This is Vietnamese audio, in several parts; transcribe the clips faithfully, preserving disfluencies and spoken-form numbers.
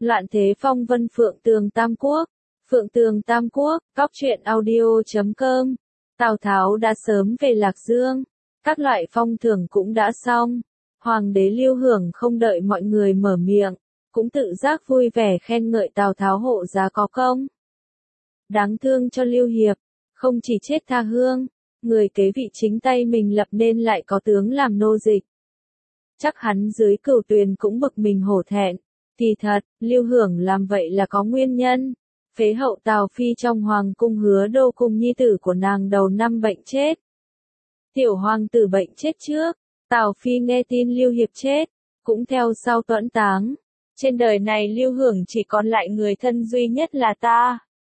Loạn thế phong vân Phượng Tường Tam Quốc. Phượng Tường Tam Quốc, cóc truyện audio chấm com. Tào Tháo đã sớm về Lạc Dương. Các loại phong thưởng cũng đã xong. Hoàng đế Lưu Hưởng không đợi mọi người mở miệng, cũng tự giác vui vẻ khen ngợi Tào Tháo hộ giá có công. Đáng thương cho Lưu Hiệp, không chỉ chết tha hương, người kế vị chính tay mình lập nên lại có tướng làm nô dịch. Chắc hắn dưới Cửu Tuyền cũng bực mình hổ thẹn. Kỳ thật, Lưu Hưởng làm vậy là có nguyên nhân. Phế hậu Tào Phi trong hoàng cung Hứa Đô cùng nhi tử của nàng đầu năm bệnh chết. Tiểu hoàng tử bệnh chết trước, Tào Phi nghe tin Lưu Hiệp chết, cũng theo sau tuẫn táng. Trên đời này Lưu Hưởng chỉ còn lại người thân duy nhất là ta.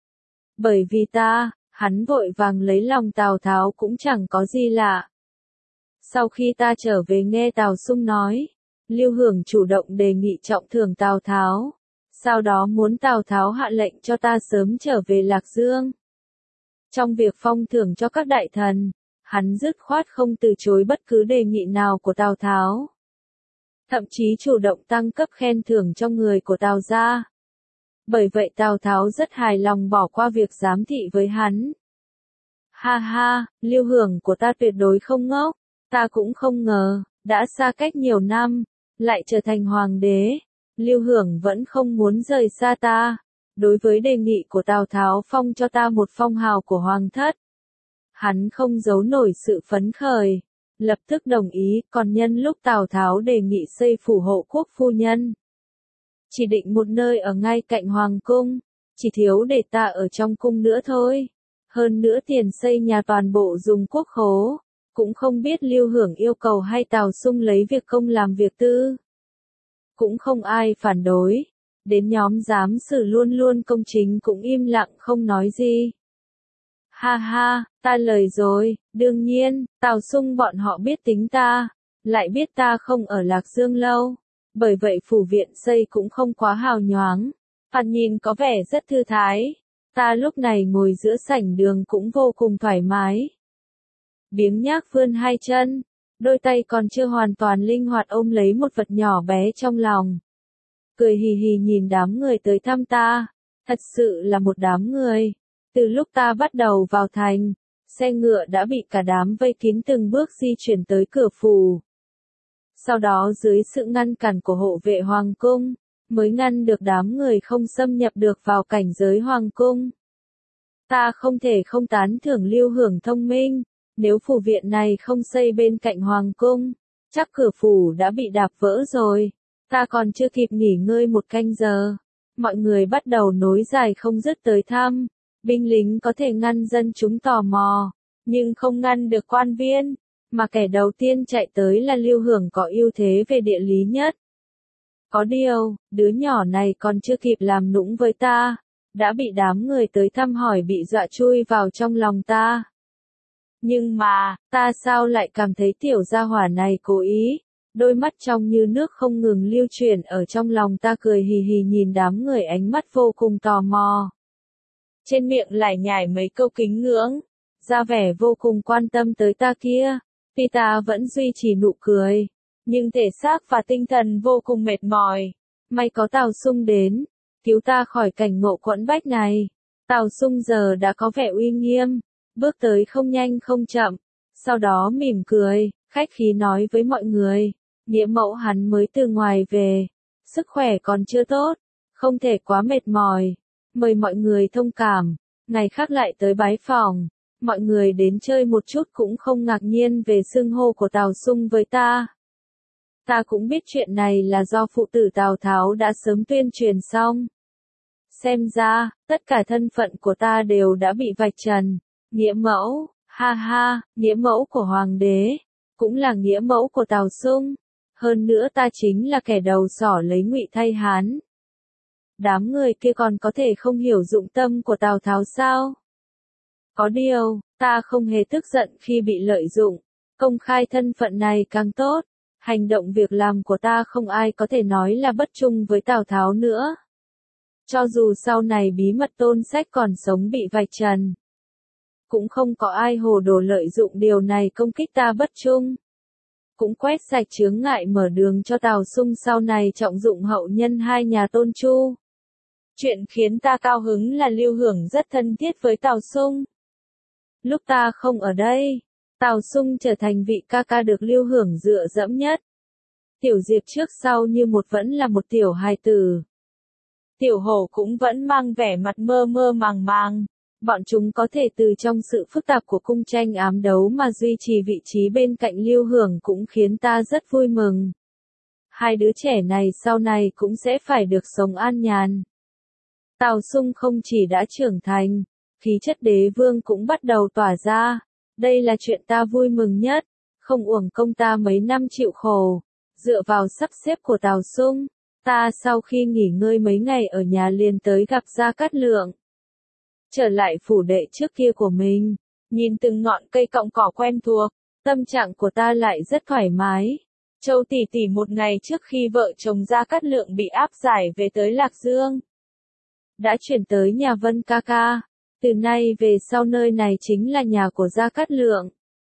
Bởi vì ta, hắn vội vàng lấy lòng Tào Tháo cũng chẳng có gì lạ. Sau khi ta trở về nghe Tào Sung nói, Lưu Hưởng chủ động đề nghị trọng thưởng Tào Tháo. Sau đó muốn Tào Tháo hạ lệnh cho ta sớm trở về Lạc Dương. Trong việc phong thưởng cho các đại thần, hắn dứt khoát không từ chối bất cứ đề nghị nào của Tào Tháo. Thậm chí chủ động tăng cấp khen thưởng cho người của Tào gia. Bởi vậy Tào Tháo rất hài lòng bỏ qua việc giám thị với hắn. Ha ha, Lưu Hưởng của ta tuyệt đối không ngốc, ta cũng không ngờ, đã xa cách nhiều năm, lại trở thành hoàng đế. Lưu Hưởng vẫn không muốn rời xa ta. Đối với đề nghị của Tào Tháo phong cho ta một phong hào của hoàng thất, hắn không giấu nổi sự phấn khởi, lập tức đồng ý. Còn nhân lúc Tào Tháo đề nghị xây phủ hộ quốc phu nhân, chỉ định một nơi ở ngay cạnh hoàng cung, chỉ thiếu để ta ở trong cung nữa thôi. Hơn nữa tiền xây nhà toàn bộ dùng quốc khố, cũng không biết Lưu Hưởng yêu cầu hay Tào Sung lấy việc công làm việc tư. Cũng không ai phản đối, đến nhóm giám sử luôn luôn công chính cũng im lặng không nói gì. Ha ha, ta lời rồi, đương nhiên, Tào Sung bọn họ biết tính ta, lại biết ta không ở Lạc Dương lâu, bởi vậy phủ viện xây cũng không quá hào nhoáng, thoạt nhìn có vẻ rất thư thái. Ta lúc này ngồi giữa sảnh đường cũng vô cùng thoải mái. Biếng nhác vươn hai chân, đôi tay còn chưa hoàn toàn linh hoạt ôm lấy một vật nhỏ bé trong lòng. Cười hì hì nhìn đám người tới thăm ta, thật sự là một đám người. Từ lúc ta bắt đầu vào thành, xe ngựa đã bị cả đám vây kín từng bước di chuyển tới cửa phủ. Sau đó dưới sự ngăn cản của hộ vệ hoàng cung, mới ngăn được đám người không xâm nhập được vào cảnh giới hoàng cung. Ta không thể không tán thưởng Lưu Hưởng thông minh. Nếu phủ viện này không xây bên cạnh hoàng cung, chắc cửa phủ đã bị đạp vỡ rồi. Ta còn chưa kịp nghỉ ngơi một canh giờ, mọi người bắt đầu nối dài không dứt tới thăm. Binh lính có thể ngăn dân chúng tò mò, nhưng không ngăn được quan viên, mà kẻ đầu tiên chạy tới là Lưu Hưởng có ưu thế về địa lý nhất. Có điều, đứa nhỏ này còn chưa kịp làm nũng với ta, đã bị đám người tới thăm hỏi bị dọa chui vào trong lòng ta. Nhưng mà, ta sao lại cảm thấy tiểu gia hỏa này cố ý, đôi mắt trong như nước không ngừng lưu chuyển ở trong lòng ta, cười hì hì nhìn đám người ánh mắt vô cùng tò mò. Trên miệng lại nhải mấy câu kính ngưỡng, ra vẻ vô cùng quan tâm tới ta kia. Tuy ta vẫn duy trì nụ cười, nhưng thể xác và tinh thần vô cùng mệt mỏi. May có Tào Sung đến, cứu ta khỏi cảnh ngộ quẫn bách này. Tào Sung giờ đã có vẻ uy nghiêm, bước tới không nhanh không chậm, sau đó mỉm cười, khách khí nói với mọi người. Nghĩa mẫu hắn mới từ ngoài về, sức khỏe còn chưa tốt, không thể quá mệt mỏi, mời mọi người thông cảm, ngày khác lại tới bái phỏng. Mọi người đến chơi một chút cũng không ngạc nhiên về xưng hô của Tào Sung với ta. Ta cũng biết chuyện này là do phụ tử Tào Tháo đã sớm tuyên truyền xong. Xem ra, tất cả thân phận của ta đều đã bị vạch trần. Nghĩa mẫu, ha ha, nghĩa mẫu của hoàng đế, cũng là nghĩa mẫu của Tào Sung. Hơn nữa ta chính là kẻ đầu sỏ lấy Ngụy thay Hán. Đám người kia còn có thể không hiểu dụng tâm của Tào Tháo sao? Có điều, ta không hề tức giận khi bị lợi dụng, công khai thân phận này càng tốt. Hành động việc làm của ta không ai có thể nói là bất trung với Tào Tháo nữa. Cho dù sau này bí mật Tôn Sách còn sống bị vạch trần, cũng không có ai hồ đồ lợi dụng điều này công kích ta bất trung. cũng quét sạch chướng ngại mở đường cho Tào Sung sau này trọng dụng hậu nhân hai nhà Tôn Chu. Chuyện khiến ta cao hứng là Lưu Hưởng rất thân thiết với Tào Sung. Lúc ta không ở đây, Tào Sung trở thành vị ca ca được Lưu Hưởng dựa dẫm nhất. Tiểu Diệp trước sau như một vẫn là một tiểu hài tử. Tiểu Hổ cũng vẫn mang vẻ mặt mơ mơ màng màng. Bọn chúng có thể từ trong sự phức tạp của cung tranh ám đấu mà duy trì vị trí bên cạnh Lưu Hưởng cũng khiến ta rất vui mừng. Hai đứa trẻ này sau này cũng sẽ phải được sống an nhàn. Tào Sung không chỉ đã trưởng thành, khí chất đế vương cũng bắt đầu tỏa ra. Đây là chuyện ta vui mừng nhất, không uổng công ta mấy năm chịu khổ. Dựa vào sắp xếp của Tào Sung, ta sau khi nghỉ ngơi mấy ngày ở nhà liền tới gặp Gia Cát Lượng. Trở lại phủ đệ trước kia của mình, nhìn từng ngọn cây cọng cỏ quen thuộc, tâm trạng của ta lại rất thoải mái. Châu tỷ tỷ một ngày trước khi vợ chồng Gia Cát Lượng bị áp giải về tới Lạc Dương, đã chuyển tới nhà Vân ca ca. Từ nay về sau nơi này chính là nhà của Gia Cát Lượng.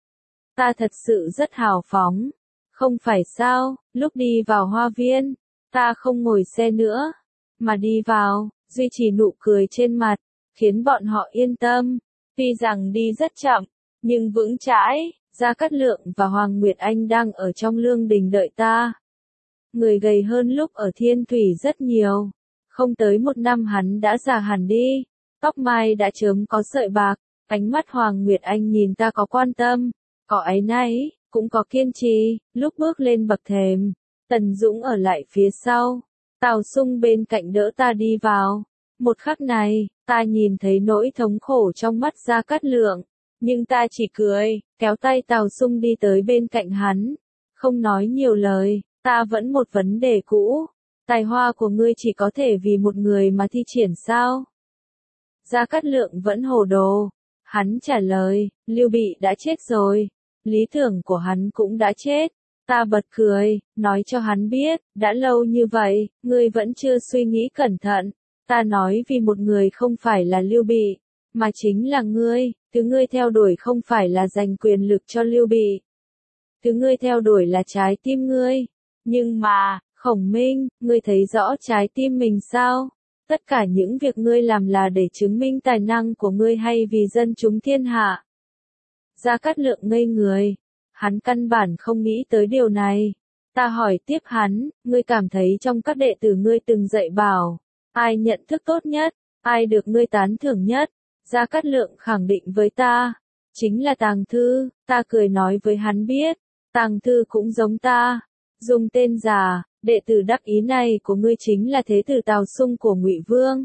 Ta thật sự rất hào phóng. Không phải sao, lúc đi vào hoa viên, ta không ngồi xe nữa, mà đi vào, duy trì nụ cười trên mặt, khiến bọn họ yên tâm. Tuy rằng đi rất chậm, nhưng vững chãi. Gia Cát Lượng và Hoàng Nguyệt Anh đang ở trong lương đình đợi ta. Người gầy hơn lúc ở Thiên Thủy rất nhiều. Không tới một năm hắn đã già hẳn đi, tóc mai đã chớm có sợi bạc. Ánh mắt Hoàng Nguyệt Anh nhìn ta có quan tâm, có áy náy, cũng có kiên trì. Lúc bước lên bậc thềm, Tần Dũng ở lại phía sau, Tào Sung bên cạnh đỡ ta đi vào. Một khắc này, ta nhìn thấy nỗi thống khổ trong mắt Gia Cát Lượng, nhưng ta chỉ cười, kéo tay Tào Sung đi tới bên cạnh hắn, không nói nhiều lời. Ta vẫn một vấn đề cũ, tài hoa của ngươi chỉ có thể vì một người mà thi triển sao? Gia Cát Lượng vẫn hồ đồ, hắn trả lời, Lưu Bị đã chết rồi, lý tưởng của hắn cũng đã chết. Ta bật cười, nói cho hắn biết, đã lâu như vậy, ngươi vẫn chưa suy nghĩ cẩn thận. Ta nói vì một người không phải là Lưu Bị, mà chính là ngươi. Thứ ngươi theo đuổi không phải là giành quyền lực cho Lưu Bị. Thứ ngươi theo đuổi là trái tim ngươi. Nhưng mà, Khổng Minh, ngươi thấy rõ trái tim mình sao? Tất cả những việc ngươi làm là để chứng minh tài năng của ngươi hay vì dân chúng thiên hạ? Gia Cát Lượng ngây người. Hắn căn bản không nghĩ tới điều này. Ta hỏi tiếp hắn, ngươi cảm thấy trong các đệ tử ngươi từng dạy bảo, ai nhận thức tốt nhất, ai được ngươi tán thưởng nhất? Gia Cát Lượng khẳng định với ta, chính là Tàng Thư. Ta cười nói với hắn biết, Tàng Thư cũng giống ta, dùng tên giả. Đệ tử đắc ý này của ngươi chính là thế tử Tào Sung của Ngụy Vương.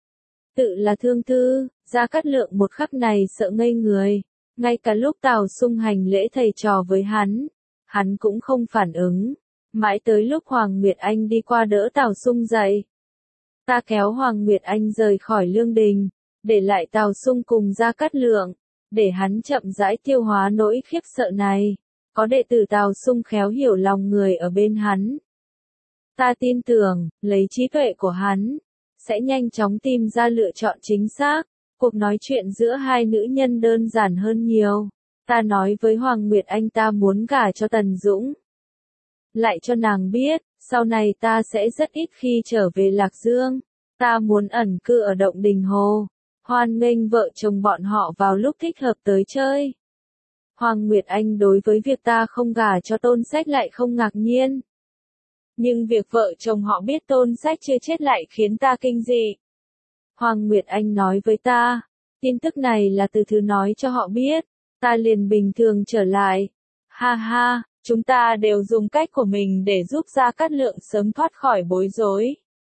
Tự là Thương Thư. Gia Cát Lượng một khắc này sợ ngây người. Ngay cả lúc Tào Sung hành lễ thầy trò với hắn, hắn cũng không phản ứng. Mãi tới lúc Hoàng Nguyệt Anh đi qua đỡ Tào Sung dậy, ta kéo Hoàng Nguyệt Anh rời khỏi lương đình, để lại Tào Sung cùng Gia Cát Lượng, để hắn chậm rãi tiêu hóa nỗi khiếp sợ này. Có đệ tử Tào Sung khéo hiểu lòng người ở bên hắn. Ta tin tưởng, lấy trí tuệ của hắn, sẽ nhanh chóng tìm ra lựa chọn chính xác. Cuộc nói chuyện giữa hai nữ nhân đơn giản hơn nhiều. Ta nói với Hoàng Nguyệt Anh ta muốn gả cho Tần Dũng. Lại cho nàng biết, sau này ta sẽ rất ít khi trở về Lạc Dương. Ta muốn ẩn cư ở Động Đình Hồ, hoan nghênh vợ chồng bọn họ vào lúc thích hợp tới chơi. Hoàng Nguyệt Anh đối với việc ta không gả cho Tôn Sách lại không ngạc nhiên. Nhưng việc vợ chồng họ biết Tôn Sách chưa chết lại khiến ta kinh dị. Hoàng Nguyệt Anh nói với ta, tin tức này là từ thứ nói cho họ biết. Ta liền bình thường trở lại. Ha ha, chúng ta đều dùng cách của mình để giúp Gia Cát Lượng sớm thoát khỏi bối rối.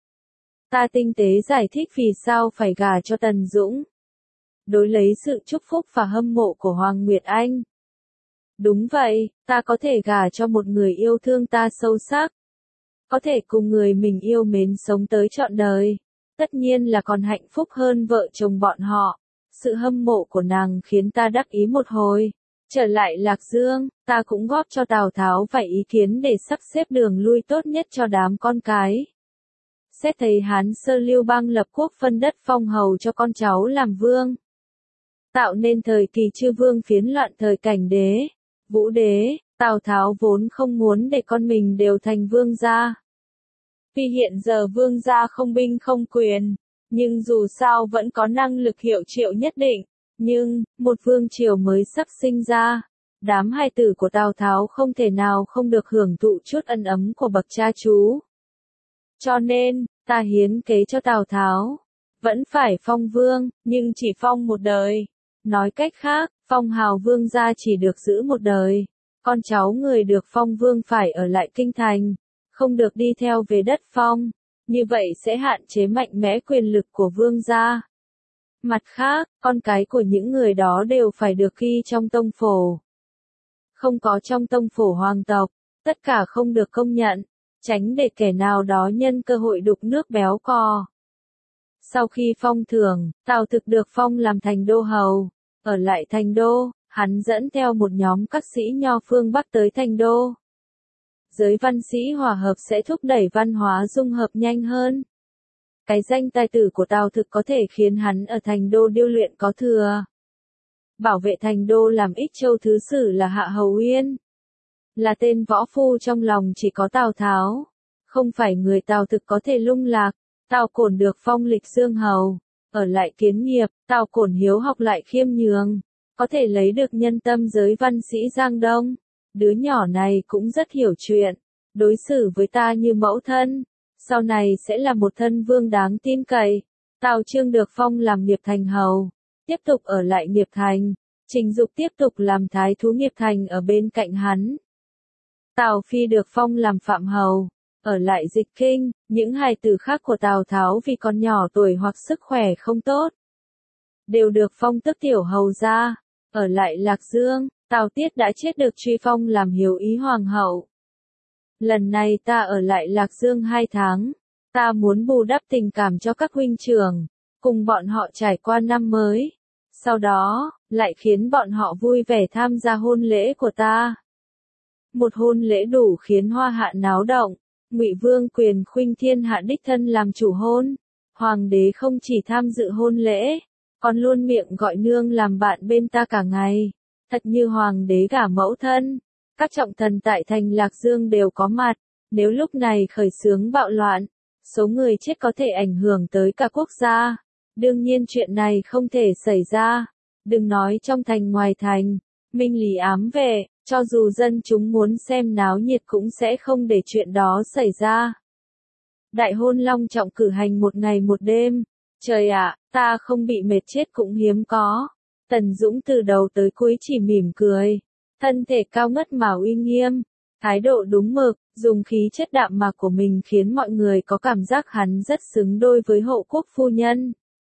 Ta tinh tế giải thích vì sao phải gả cho Tần Dũng. Đối lấy sự chúc phúc và hâm mộ của Hoàng Nguyệt Anh. Đúng vậy, ta có thể gả cho một người yêu thương ta sâu sắc. Có thể cùng người mình yêu mến sống tới trọn đời. Tất nhiên là còn hạnh phúc hơn vợ chồng bọn họ. Sự hâm mộ của nàng khiến ta đắc ý một hồi. Trở lại Lạc Dương, ta cũng góp cho Tào Tháo vài ý kiến để sắp xếp đường lui tốt nhất cho đám con cái. Xét thấy Hán Sơ Lưu Bang lập quốc phân đất phong hầu cho con cháu làm vương. Tạo nên thời kỳ chư vương phiến loạn thời Cảnh Đế, Vũ Đế, Tào Tháo vốn không muốn để con mình đều thành vương gia. Vì hiện giờ vương gia không binh không quyền, nhưng dù sao vẫn có năng lực hiệu triệu nhất định. Nhưng, một vương triều mới sắp sinh ra, đám hài tử của Tào Tháo không thể nào không được hưởng thụ chút ân ấm của bậc cha chú. Cho nên, ta hiến kế cho Tào Tháo, vẫn phải phong vương, nhưng chỉ phong một đời. Nói cách khác, phong hào vương gia chỉ được giữ một đời. Con cháu người được phong vương phải ở lại kinh thành, không được đi theo về đất phong. Như vậy sẽ hạn chế mạnh mẽ quyền lực của vương gia. Mặt khác, con cái của những người đó đều phải được ghi trong tông phổ. Không có trong tông phổ hoàng tộc, tất cả không được công nhận, tránh để kẻ nào đó nhân cơ hội đục nước béo cò. Sau khi phong thưởng, Tào Thực được phong làm thành đô hầu. Ở lại thành đô, hắn dẫn theo một nhóm các sĩ nho phương Bắc tới thành đô. Giới văn sĩ hòa hợp sẽ thúc đẩy văn hóa dung hợp nhanh hơn. Cái danh tài tử của Tào Thực có thể khiến hắn ở thành đô điêu luyện có thừa. Bảo vệ thành đô làm Ích Châu thứ sử là Hạ Hầu Uyên. Là tên võ phu trong lòng chỉ có Tào Tháo. Không phải người Tào Thực có thể lung lạc. Tào Cổn được phong lịch dương hầu. Ở lại kiến nghiệp, Tào Cổn hiếu học lại khiêm nhường. Có thể lấy được nhân tâm giới văn sĩ Giang Đông. Đứa nhỏ này cũng rất hiểu chuyện. Đối xử với ta như mẫu thân. Sau này sẽ là một thân vương đáng tin cậy. Tào Chương được phong làm Nghiệp Thành hầu. Tiếp tục ở lại Nghiệp Thành. Trình Dục tiếp tục làm thái thú Nghiệp Thành ở bên cạnh hắn. Tào Phi được phong làm Phạm hầu. Ở lại Dịch Kinh. Những hài tử khác của Tào Tháo vì còn nhỏ tuổi hoặc sức khỏe không tốt, đều được phong tước tiểu hầu gia. Ở lại Lạc Dương, Tào Tiết đã chết được truy phong làm Hiếu Ý Hoàng hậu. Lần này ta ở lại Lạc Dương hai tháng. Ta muốn bù đắp tình cảm cho các huynh trưởng, cùng bọn họ trải qua năm mới. Sau đó, lại khiến bọn họ vui vẻ tham gia hôn lễ của ta. Một hôn lễ đủ khiến hoa hạ náo động. Ngụy Vương Quyền Khuynh thiên hạ đích thân làm chủ hôn. Hoàng đế không chỉ tham dự hôn lễ, còn luôn miệng gọi nương làm bạn bên ta cả ngày. Thật như hoàng đế gả mẫu thân. Các trọng thần tại thành Lạc Dương đều có mặt. Nếu lúc này khởi xướng bạo loạn, số người chết có thể ảnh hưởng tới cả quốc gia. Đương nhiên chuyện này không thể xảy ra. Đừng nói trong thành ngoài thành, minh lý ám vệ, cho dù dân chúng muốn xem náo nhiệt cũng sẽ không để chuyện đó xảy ra. Đại hôn long trọng cử hành một ngày một đêm. Trời ạ, ta không bị mệt chết cũng hiếm có. Tần Dũng từ đầu tới cuối chỉ mỉm cười. Thân thể cao ngất mà uy nghiêm. Thái độ đúng mực, dùng khí chất đạm mạc của mình khiến mọi người có cảm giác hắn rất xứng đôi với hộ quốc phu nhân.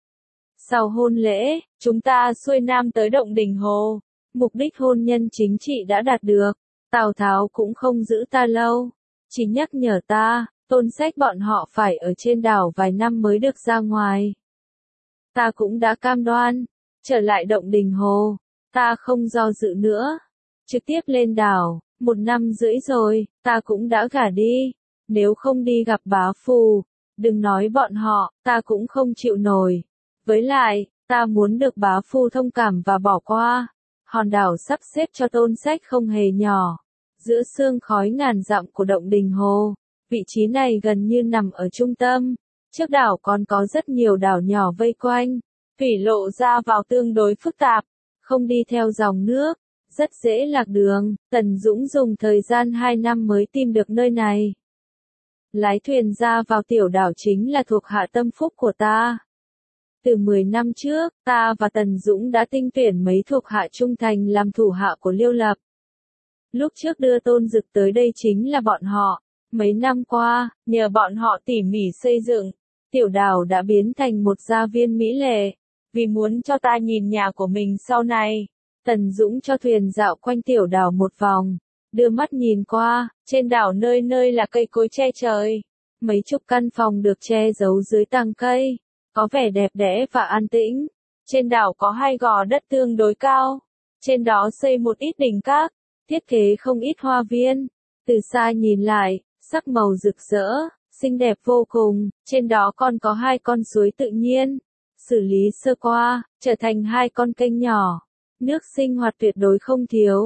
Sau hôn lễ, chúng ta xuôi nam tới Động Đình Hồ. Mục đích hôn nhân chính trị đã đạt được. Tào Tháo cũng không giữ ta lâu. Chỉ nhắc nhở ta, Tôn Sách bọn họ phải ở trên đảo vài năm mới được ra ngoài. Ta cũng đã cam đoan. Trở lại Động Đình Hồ, ta không do dự nữa. Trực tiếp lên đảo, một năm rưỡi rồi, ta cũng đã gả đi. Nếu không đi gặp bá phù, đừng nói bọn họ, ta cũng không chịu nổi. Với lại, ta muốn được bá phu thông cảm và bỏ qua. Hòn đảo sắp xếp cho Tôn Sách không hề nhỏ. Giữa sương khói ngàn dặm của Động Đình Hồ, vị trí này gần như nằm ở trung tâm. Trước đảo còn có rất nhiều đảo nhỏ vây quanh. Thủy lộ ra vào tương đối phức tạp, không đi theo dòng nước, rất dễ lạc đường. Tần Dũng dùng thời gian hai năm mới tìm được nơi này. Lái thuyền ra vào tiểu đảo chính là thuộc hạ tâm phúc của ta. Từ mười năm trước, ta và Tần Dũng đã tinh tuyển mấy thuộc hạ trung thành làm thủ hạ của Liêu Lập. Lúc trước đưa Tôn Dực tới đây chính là bọn họ. Mấy năm qua, nhờ bọn họ tỉ mỉ xây dựng, tiểu đảo đã biến thành một gia viên mỹ lệ. Vì muốn cho ta nhìn nhà của mình sau này, Tần Dũng cho thuyền dạo quanh tiểu đảo một vòng. Đưa mắt nhìn qua, trên đảo nơi nơi là cây cối che trời. Mấy chục căn phòng được che giấu dưới tàng cây. Có vẻ đẹp đẽ và an tĩnh. Trên đảo có hai gò đất tương đối cao. Trên đó xây một ít đình các, thiết kế không ít hoa viên. Từ xa nhìn lại, sắc màu rực rỡ, xinh đẹp vô cùng. Trên đó còn có hai con suối tự nhiên. Xử lý sơ qua, trở thành hai con kênh nhỏ. Nước sinh hoạt tuyệt đối không thiếu.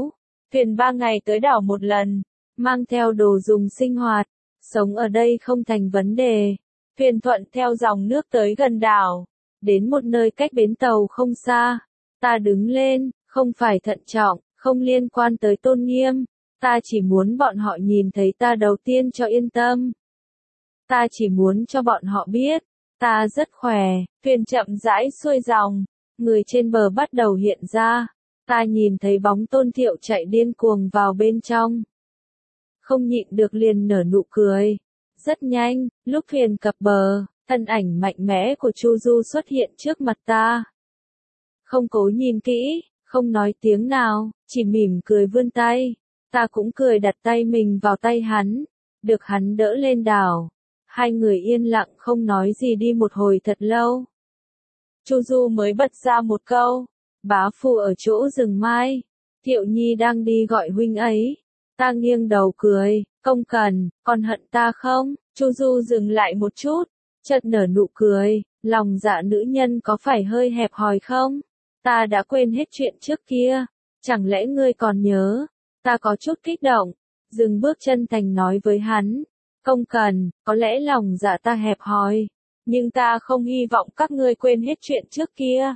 thuyền ba ngày tới đảo một lần, mang theo đồ dùng sinh hoạt, sống ở đây không thành vấn đề. Thuyền thuận theo dòng nước tới gần đảo, đến một nơi cách bến tàu không xa. Ta đứng lên, không phải thận trọng, không liên quan tới tôn nghiêm, ta chỉ muốn bọn họ nhìn thấy ta đầu tiên cho yên tâm. Ta chỉ muốn cho bọn họ biết, ta rất khỏe. Thuyền chậm rãi xuôi dòng, người trên bờ bắt đầu hiện ra. Ta nhìn thấy bóng Tôn Thiệu chạy điên cuồng vào bên trong. Không nhịn được liền nở nụ cười. Rất nhanh, lúc thuyền cập bờ, thân ảnh mạnh mẽ của Chu Du xuất hiện trước mặt ta. Không cố nhìn kỹ, không nói tiếng nào, chỉ mỉm cười vươn tay. Ta cũng cười đặt tay mình vào tay hắn, được hắn đỡ lên đảo. Hai người yên lặng không nói gì đi một hồi thật lâu. Chu Du mới bật ra một câu, bá phụ ở chỗ rừng mai, Thiệu Nhi đang đi gọi huynh ấy. Ta nghiêng đầu cười, không cần, còn hận ta không? Chu Du dừng lại một chút, chợt nở nụ cười, lòng dạ nữ nhân có phải hơi hẹp hòi không? Ta đã quên hết chuyện trước kia, chẳng lẽ ngươi còn nhớ? Ta có chút kích động, dừng bước chân thành nói với hắn, không cần, có lẽ lòng dạ ta hẹp hòi, nhưng ta không hy vọng các ngươi quên hết chuyện trước kia.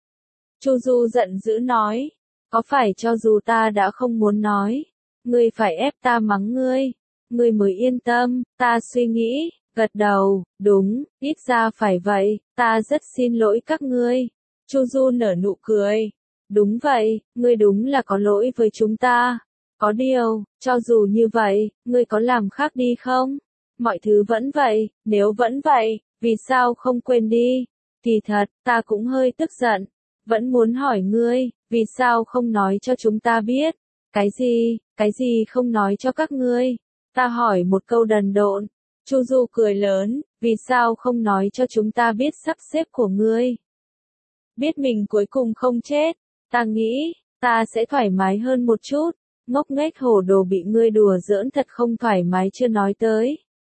Chu Du giận dữ nói, có phải cho dù ta đã không muốn nói, ngươi phải ép ta mắng ngươi, ngươi mới yên tâm? Ta suy nghĩ, gật đầu, đúng, ít ra phải vậy, ta rất xin lỗi các ngươi. Chu Du nở nụ cười, đúng vậy, ngươi đúng là có lỗi với chúng ta. Có điều, cho dù như vậy, ngươi có làm khác đi không? Mọi thứ vẫn vậy, nếu vẫn vậy, vì sao không quên đi? Kỳ thật, ta cũng hơi tức giận, vẫn muốn hỏi ngươi, vì sao không nói cho chúng ta biết? Cái gì, cái gì không nói cho các ngươi? Ta hỏi một câu đần độn. Chu Du cười lớn, vì sao không nói cho chúng ta biết sắp xếp của ngươi? Biết mình cuối cùng không chết, ta nghĩ, ta sẽ thoải mái hơn một chút. Ngốc nghếch hồ đồ bị ngươi đùa giỡn thật không thoải mái chưa nói tới.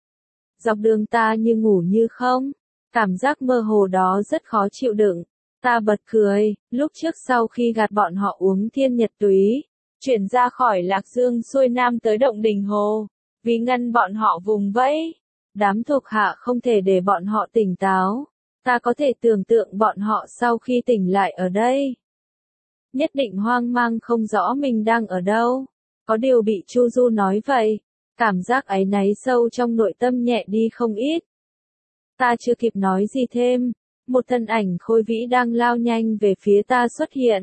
Dọc đường ta như ngủ như không, cảm giác mơ hồ đó rất khó chịu đựng. Ta bật cười, lúc trước sau khi gạt bọn họ uống thiên nhật túy, chuyển ra khỏi Lạc Dương xuôi nam tới Động Đình Hồ, vì ngăn bọn họ vùng vẫy, đám thuộc hạ không thể để bọn họ tỉnh táo. Ta có thể tưởng tượng bọn họ sau khi tỉnh lại ở đây, nhất định hoang mang không rõ mình đang ở đâu. Có điều bị Chu Du nói vậy, cảm giác áy náy sâu trong nội tâm nhẹ đi không ít. Ta chưa kịp nói gì thêm, một thân ảnh khôi vĩ đang lao nhanh về phía ta xuất hiện.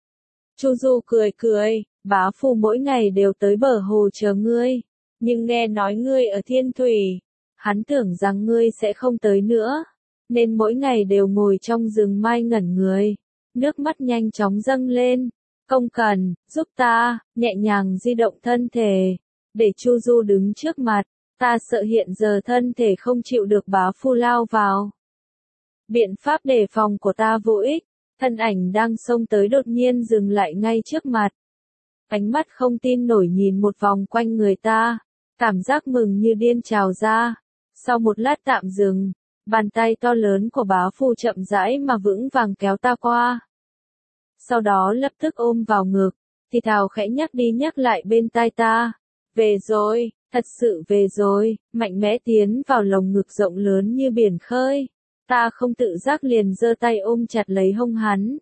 Chu Du cười cười, bá phụ mỗi ngày đều tới bờ hồ chờ ngươi, nhưng nghe nói ngươi ở Thiên Thủy, hắn tưởng rằng ngươi sẽ không tới nữa, nên mỗi ngày đều ngồi trong rừng mai ngẩn người, nước mắt nhanh chóng dâng lên. Không cần, giúp ta, nhẹ nhàng di động thân thể, để Chu Du đứng trước mặt, ta sợ hiện giờ thân thể không chịu được bá phu lao vào. Biện pháp đề phòng của ta vô ích, thân ảnh đang xông tới đột nhiên dừng lại ngay trước mặt. Ánh mắt không tin nổi nhìn một vòng quanh người ta, cảm giác mừng như điên trào ra. Sau một lát tạm dừng, bàn tay to lớn của bá phu chậm rãi mà vững vàng kéo ta qua. Sau đó lập tức ôm vào ngực, thì thào khẽ nhắc đi nhắc lại bên tai ta. Về rồi, thật sự về rồi, mạnh mẽ tiến vào lồng ngực rộng lớn như biển khơi. Ta không tự giác liền giơ tay ôm chặt lấy hông hắn.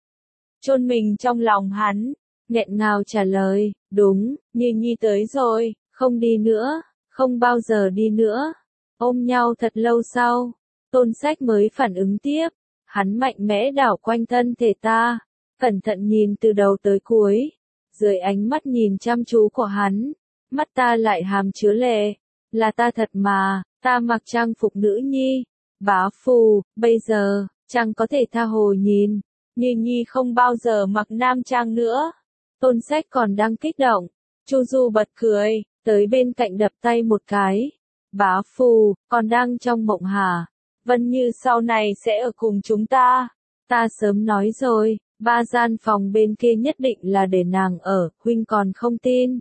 Chôn mình trong lòng hắn, nghẹn ngào trả lời, đúng, Như Nhi tới rồi, không đi nữa, không bao giờ đi nữa. Ôm nhau thật lâu sau, Tôn Sách mới phản ứng tiếp, hắn mạnh mẽ đảo quanh thân thể ta. Cẩn thận nhìn từ đầu tới cuối, dưới ánh mắt nhìn chăm chú của hắn, mắt ta lại hàm chứa lệ, là ta thật mà, ta mặc trang phục nữ nhi, bá phù, bây giờ, chàng có thể tha hồ nhìn, Như Nhi không bao giờ mặc nam trang nữa. Tôn Sách còn đang kích động, Chu Du bật cười, tới bên cạnh đập tay một cái, bá phù, còn đang trong mộng hả? Vân Như sau này sẽ ở cùng chúng ta, ta sớm nói rồi. Ba gian phòng bên kia nhất định là để nàng ở, huynh còn không tin.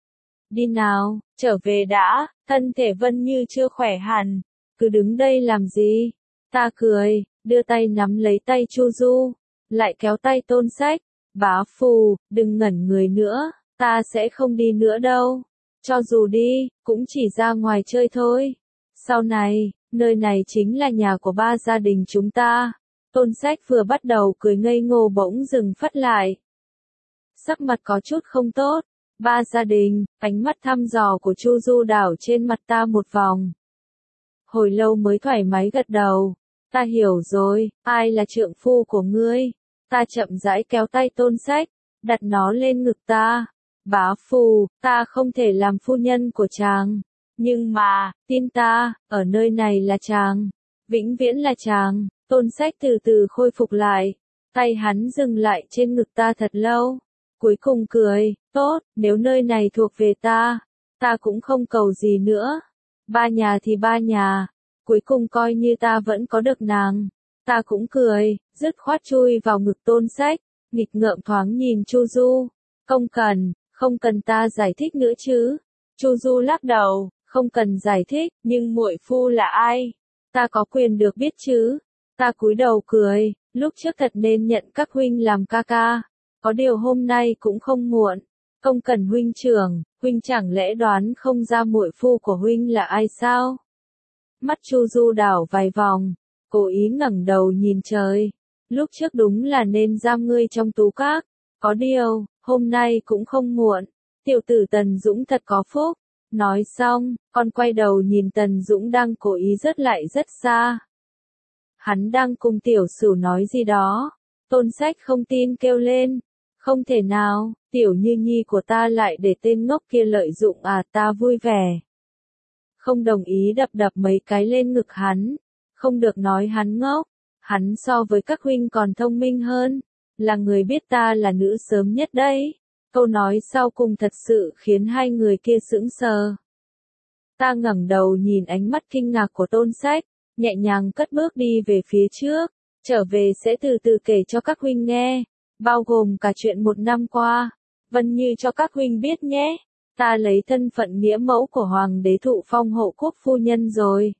Đi nào, trở về đã, thân thể Vân Như chưa khỏe hẳn, cứ đứng đây làm gì? Ta cười, đưa tay nắm lấy tay Chu Du, lại kéo tay Tôn Sách, bá phù, đừng ngẩn người nữa, Ta sẽ không đi nữa đâu. Cho dù đi, cũng chỉ ra ngoài chơi thôi. Sau này, nơi này chính là nhà của ba gia đình chúng ta. Tôn Sách vừa bắt đầu cười ngây ngô bỗng dừng phắt lại. Sắc mặt có chút không tốt. Ba gia đình, ánh mắt thăm dò của Chu Du đảo trên mặt ta một vòng. Hồi lâu mới thoải mái gật đầu. Ta hiểu rồi, ai là trượng phu của ngươi? Ta chậm rãi kéo tay Tôn Sách, đặt nó lên ngực ta. Bá Phù, ta không thể làm phu nhân của chàng. Nhưng mà, tin ta, ở nơi này là chàng. Vĩnh viễn là chàng. Tôn Sách từ từ khôi phục lại. Tay hắn dừng lại trên ngực ta thật lâu. Cuối cùng cười, tốt, nếu nơi này thuộc về ta, ta cũng không cầu gì nữa. Ba nhà thì ba nhà, cuối cùng coi như ta vẫn có được nàng. Ta cũng cười, dứt khoát chui vào ngực Tôn Sách, nghịch ngợm thoáng nhìn Chu Du. Không cần, không cần ta giải thích nữa chứ. Chu Du lắc đầu, không cần giải thích, nhưng muội phu là ai? Ta có quyền được biết chứ. Ta cúi đầu cười, lúc trước thật nên nhận các huynh làm ca ca. Có điều hôm nay cũng không muộn. Không cần huynh trưởng, huynh chẳng lẽ đoán không ra muội phu của huynh là ai sao? Mắt Chu Du đảo vài vòng, cố ý ngẩng đầu nhìn trời. Lúc trước đúng là nên giam ngươi trong tú các. Có điều, hôm nay cũng không muộn. Tiểu tử Tần Dũng thật có phúc. Nói xong, con quay đầu nhìn Tần Dũng đang cố ý rớt lại rất xa. Hắn đang cùng tiểu sửu nói gì đó. Tôn Sách không tin kêu lên. Không thể nào, tiểu như nhi của ta lại để tên ngốc kia lợi dụng à, ta vui vẻ. Không đồng ý đập đập mấy cái lên ngực hắn. Không được nói hắn ngốc. Hắn so với các huynh còn thông minh hơn. Là người biết ta là nữ sớm nhất đấy. Câu nói sau cùng thật sự khiến hai người kia sững sờ. Ta ngẩng đầu nhìn ánh mắt kinh ngạc của Tôn Sách, nhẹ nhàng cất bước đi về phía trước. Trở về sẽ từ từ kể cho các huynh nghe. Bao gồm cả chuyện một năm qua. Vân Như cho các huynh biết nhé. Ta lấy thân phận nghĩa mẫu của Hoàng đế thụ phong hộ quốc phu nhân rồi.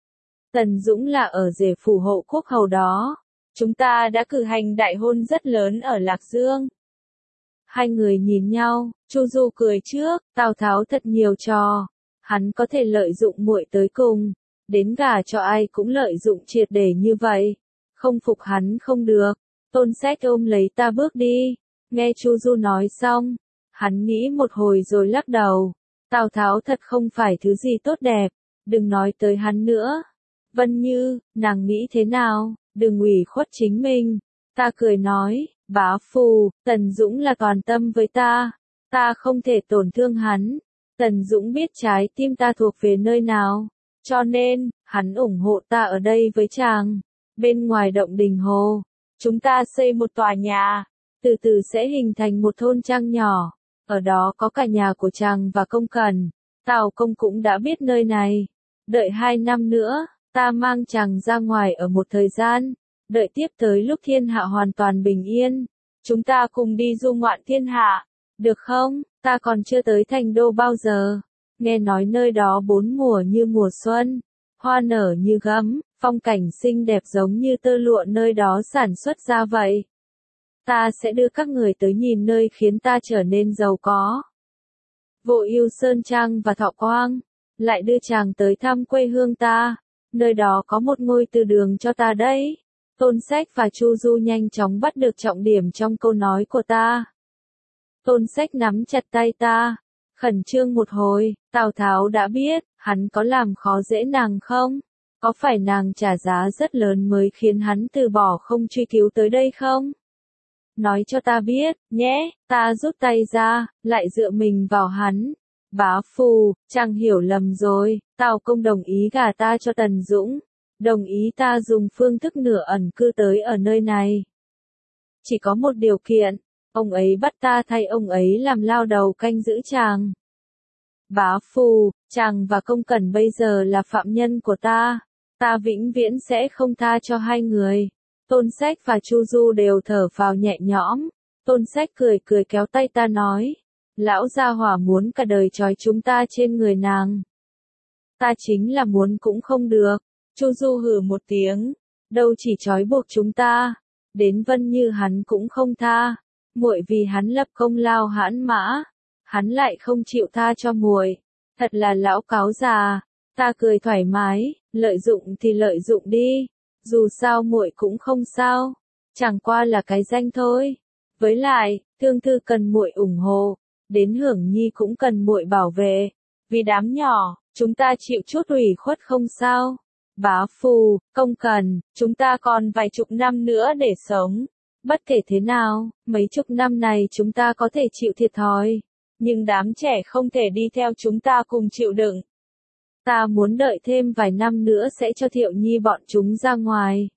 Tần Dũng là ở rể phủ hộ quốc hầu đó. Chúng ta đã cử hành đại hôn rất lớn ở Lạc Dương. Hai người nhìn nhau, Chu Du cười trước, Tào Tháo thật nhiều trò. Hắn có thể lợi dụng muội tới cùng. Đến gả cho ai cũng lợi dụng triệt để như vậy. Không phục hắn không được. Tôn Sách ôm lấy ta bước đi. Nghe Chu Du nói xong, hắn nghĩ một hồi rồi lắc đầu. Tào Tháo thật không phải thứ gì tốt đẹp. Đừng nói tới hắn nữa. Vân Như, nàng nghĩ thế nào? Đừng ủy khuất chính mình. Ta cười nói, bá phù, Tần Dũng là toàn tâm với ta. Ta không thể tổn thương hắn. Tần Dũng biết trái tim ta thuộc về nơi nào. Cho nên, hắn ủng hộ ta ở đây với chàng. Bên ngoài động đình hồ, chúng ta xây một tòa nhà. Từ từ sẽ hình thành một thôn trang nhỏ. Ở đó có cả nhà của chàng và công cần. Tào công cũng đã biết nơi này. Đợi hai năm nữa, ta mang chàng ra ngoài ở một thời gian. Đợi tiếp tới lúc thiên hạ hoàn toàn bình yên. Chúng ta cùng đi du ngoạn thiên hạ. Được không? Ta còn chưa tới thành đô bao giờ. Nghe nói nơi đó bốn mùa như mùa xuân. Hoa nở như gấm. Phong cảnh xinh đẹp giống như tơ lụa nơi đó sản xuất ra vậy. Ta sẽ đưa các người tới nhìn nơi khiến ta trở nên giàu có. Vô Ưu Sơn Trang và Thọ Quang. Lại đưa chàng tới thăm quê hương ta. Nơi đó có một ngôi từ đường cho ta đấy. Tôn Sách và Chu Du nhanh chóng bắt được trọng điểm trong câu nói của ta. Tôn Sách nắm chặt tay ta. Khẩn trương một hồi, Tào Tháo đã biết, hắn có làm khó dễ nàng không? Có phải nàng trả giá rất lớn mới khiến hắn từ bỏ không truy cứu tới đây không? Nói cho ta biết, nhé, ta rút tay ra, lại dựa mình vào hắn. Bá phù, chàng hiểu lầm rồi, Tào công đồng ý gả ta cho Tần Dũng. Đồng ý ta dùng phương thức nửa ẩn cư tới ở nơi này. Chỉ có một điều kiện, ông ấy bắt ta thay ông ấy làm lao đầu canh giữ chàng. Bá phù, chàng và công cẩn bây giờ là phạm nhân của ta. Ta vĩnh viễn sẽ không tha cho hai người. Tôn Sách và Chu Du đều thở phào nhẹ nhõm. Tôn Sách cười cười kéo tay ta nói. Lão gia hỏa muốn cả đời trói chúng ta trên người nàng. Ta chính là muốn cũng không được. Chu Du hừ một tiếng. Đâu chỉ trói buộc chúng ta. Đến Vân Như hắn cũng không tha. Muội vì hắn lập công lao hãn mã. hắn lại không chịu tha cho muội. Thật là lão cáo già. Ta cười thoải mái, lợi dụng thì lợi dụng đi. Dù sao muội cũng không sao. Chẳng qua là cái danh thôi. Với lại, Thương Thư cần muội ủng hộ. Đến Hưởng Nhi cũng cần muội bảo vệ. Vì đám nhỏ, chúng ta chịu chút ủy khuất không sao. Bá Phù, không cần, chúng ta còn vài chục năm nữa để sống. Bất kể thế nào, mấy chục năm này chúng ta có thể chịu thiệt thòi. Nhưng đám trẻ không thể đi theo chúng ta cùng chịu đựng. Ta muốn đợi thêm vài năm nữa sẽ cho Thiệu Nhi bọn chúng ra ngoài.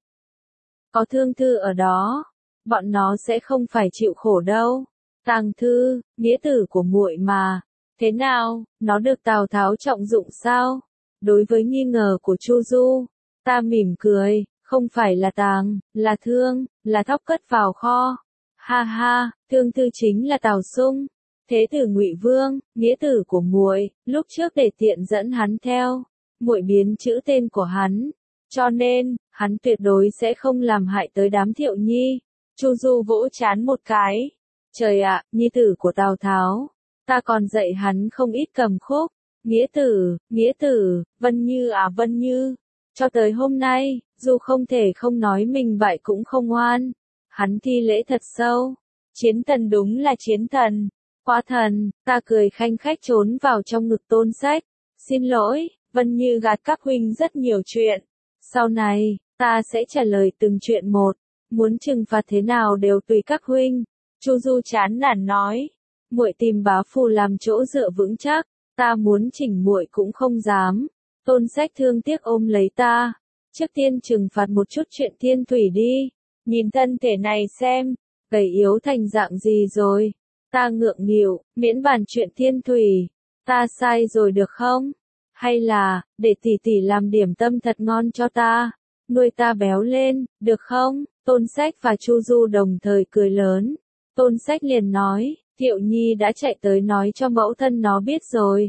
Có Thương Thư ở đó, bọn nó sẽ không phải chịu khổ đâu. Tàng Thư, nghĩa tử của muội mà. Thế nào, nó được Tào Tháo trọng dụng sao? Đối với nghi ngờ của Chu Du, ta mỉm cười, không phải là Tàng, là Thương, là Thóc cất vào kho. Ha ha, Thương Thư chính là Tào Sung, thế tử Ngụy Vương, nghĩa tử của muội, lúc trước để tiện dẫn hắn theo, muội biến chữ tên của hắn, cho nên, hắn tuyệt đối sẽ không làm hại tới đám Thiệu Nhi. Chu Du vỗ trán một cái. Trời ạ, nhi tử của Tào Tháo, ta còn dạy hắn không ít cầm khúc. Nghĩa tử, nghĩa tử, Vân Như à Vân Như. Cho tới hôm nay, dù không thể không nói mình bại cũng không oan. Hắn thi lễ thật sâu. Chiến thần đúng là chiến thần. Quá thần, ta cười khanh khách trốn vào trong ngực Tôn Sách. Xin lỗi, Vân Như gạt các huynh rất nhiều chuyện. Sau này, ta sẽ trả lời từng chuyện một. Muốn trừng phạt thế nào đều tùy các huynh. Chu Du chán nản nói. Muội tìm Bá Phù làm chỗ dựa vững chắc. Ta muốn chỉnh muội cũng không dám. Tôn Sách thương tiếc ôm lấy ta. Trước tiên trừng phạt một chút chuyện thiên thủy đi. Nhìn thân thể này xem, gầy yếu thành dạng gì rồi. Ta ngượng nghịu, miễn bàn chuyện thiên thủy. Ta sai rồi được không? Hay là, để tỷ tỷ làm điểm tâm thật ngon cho ta. Nuôi ta béo lên, được không? Tôn Sách và Chu Du đồng thời cười lớn. Tôn Sách liền nói, Thiệu Nhi đã chạy tới nói cho mẫu thân nó biết rồi.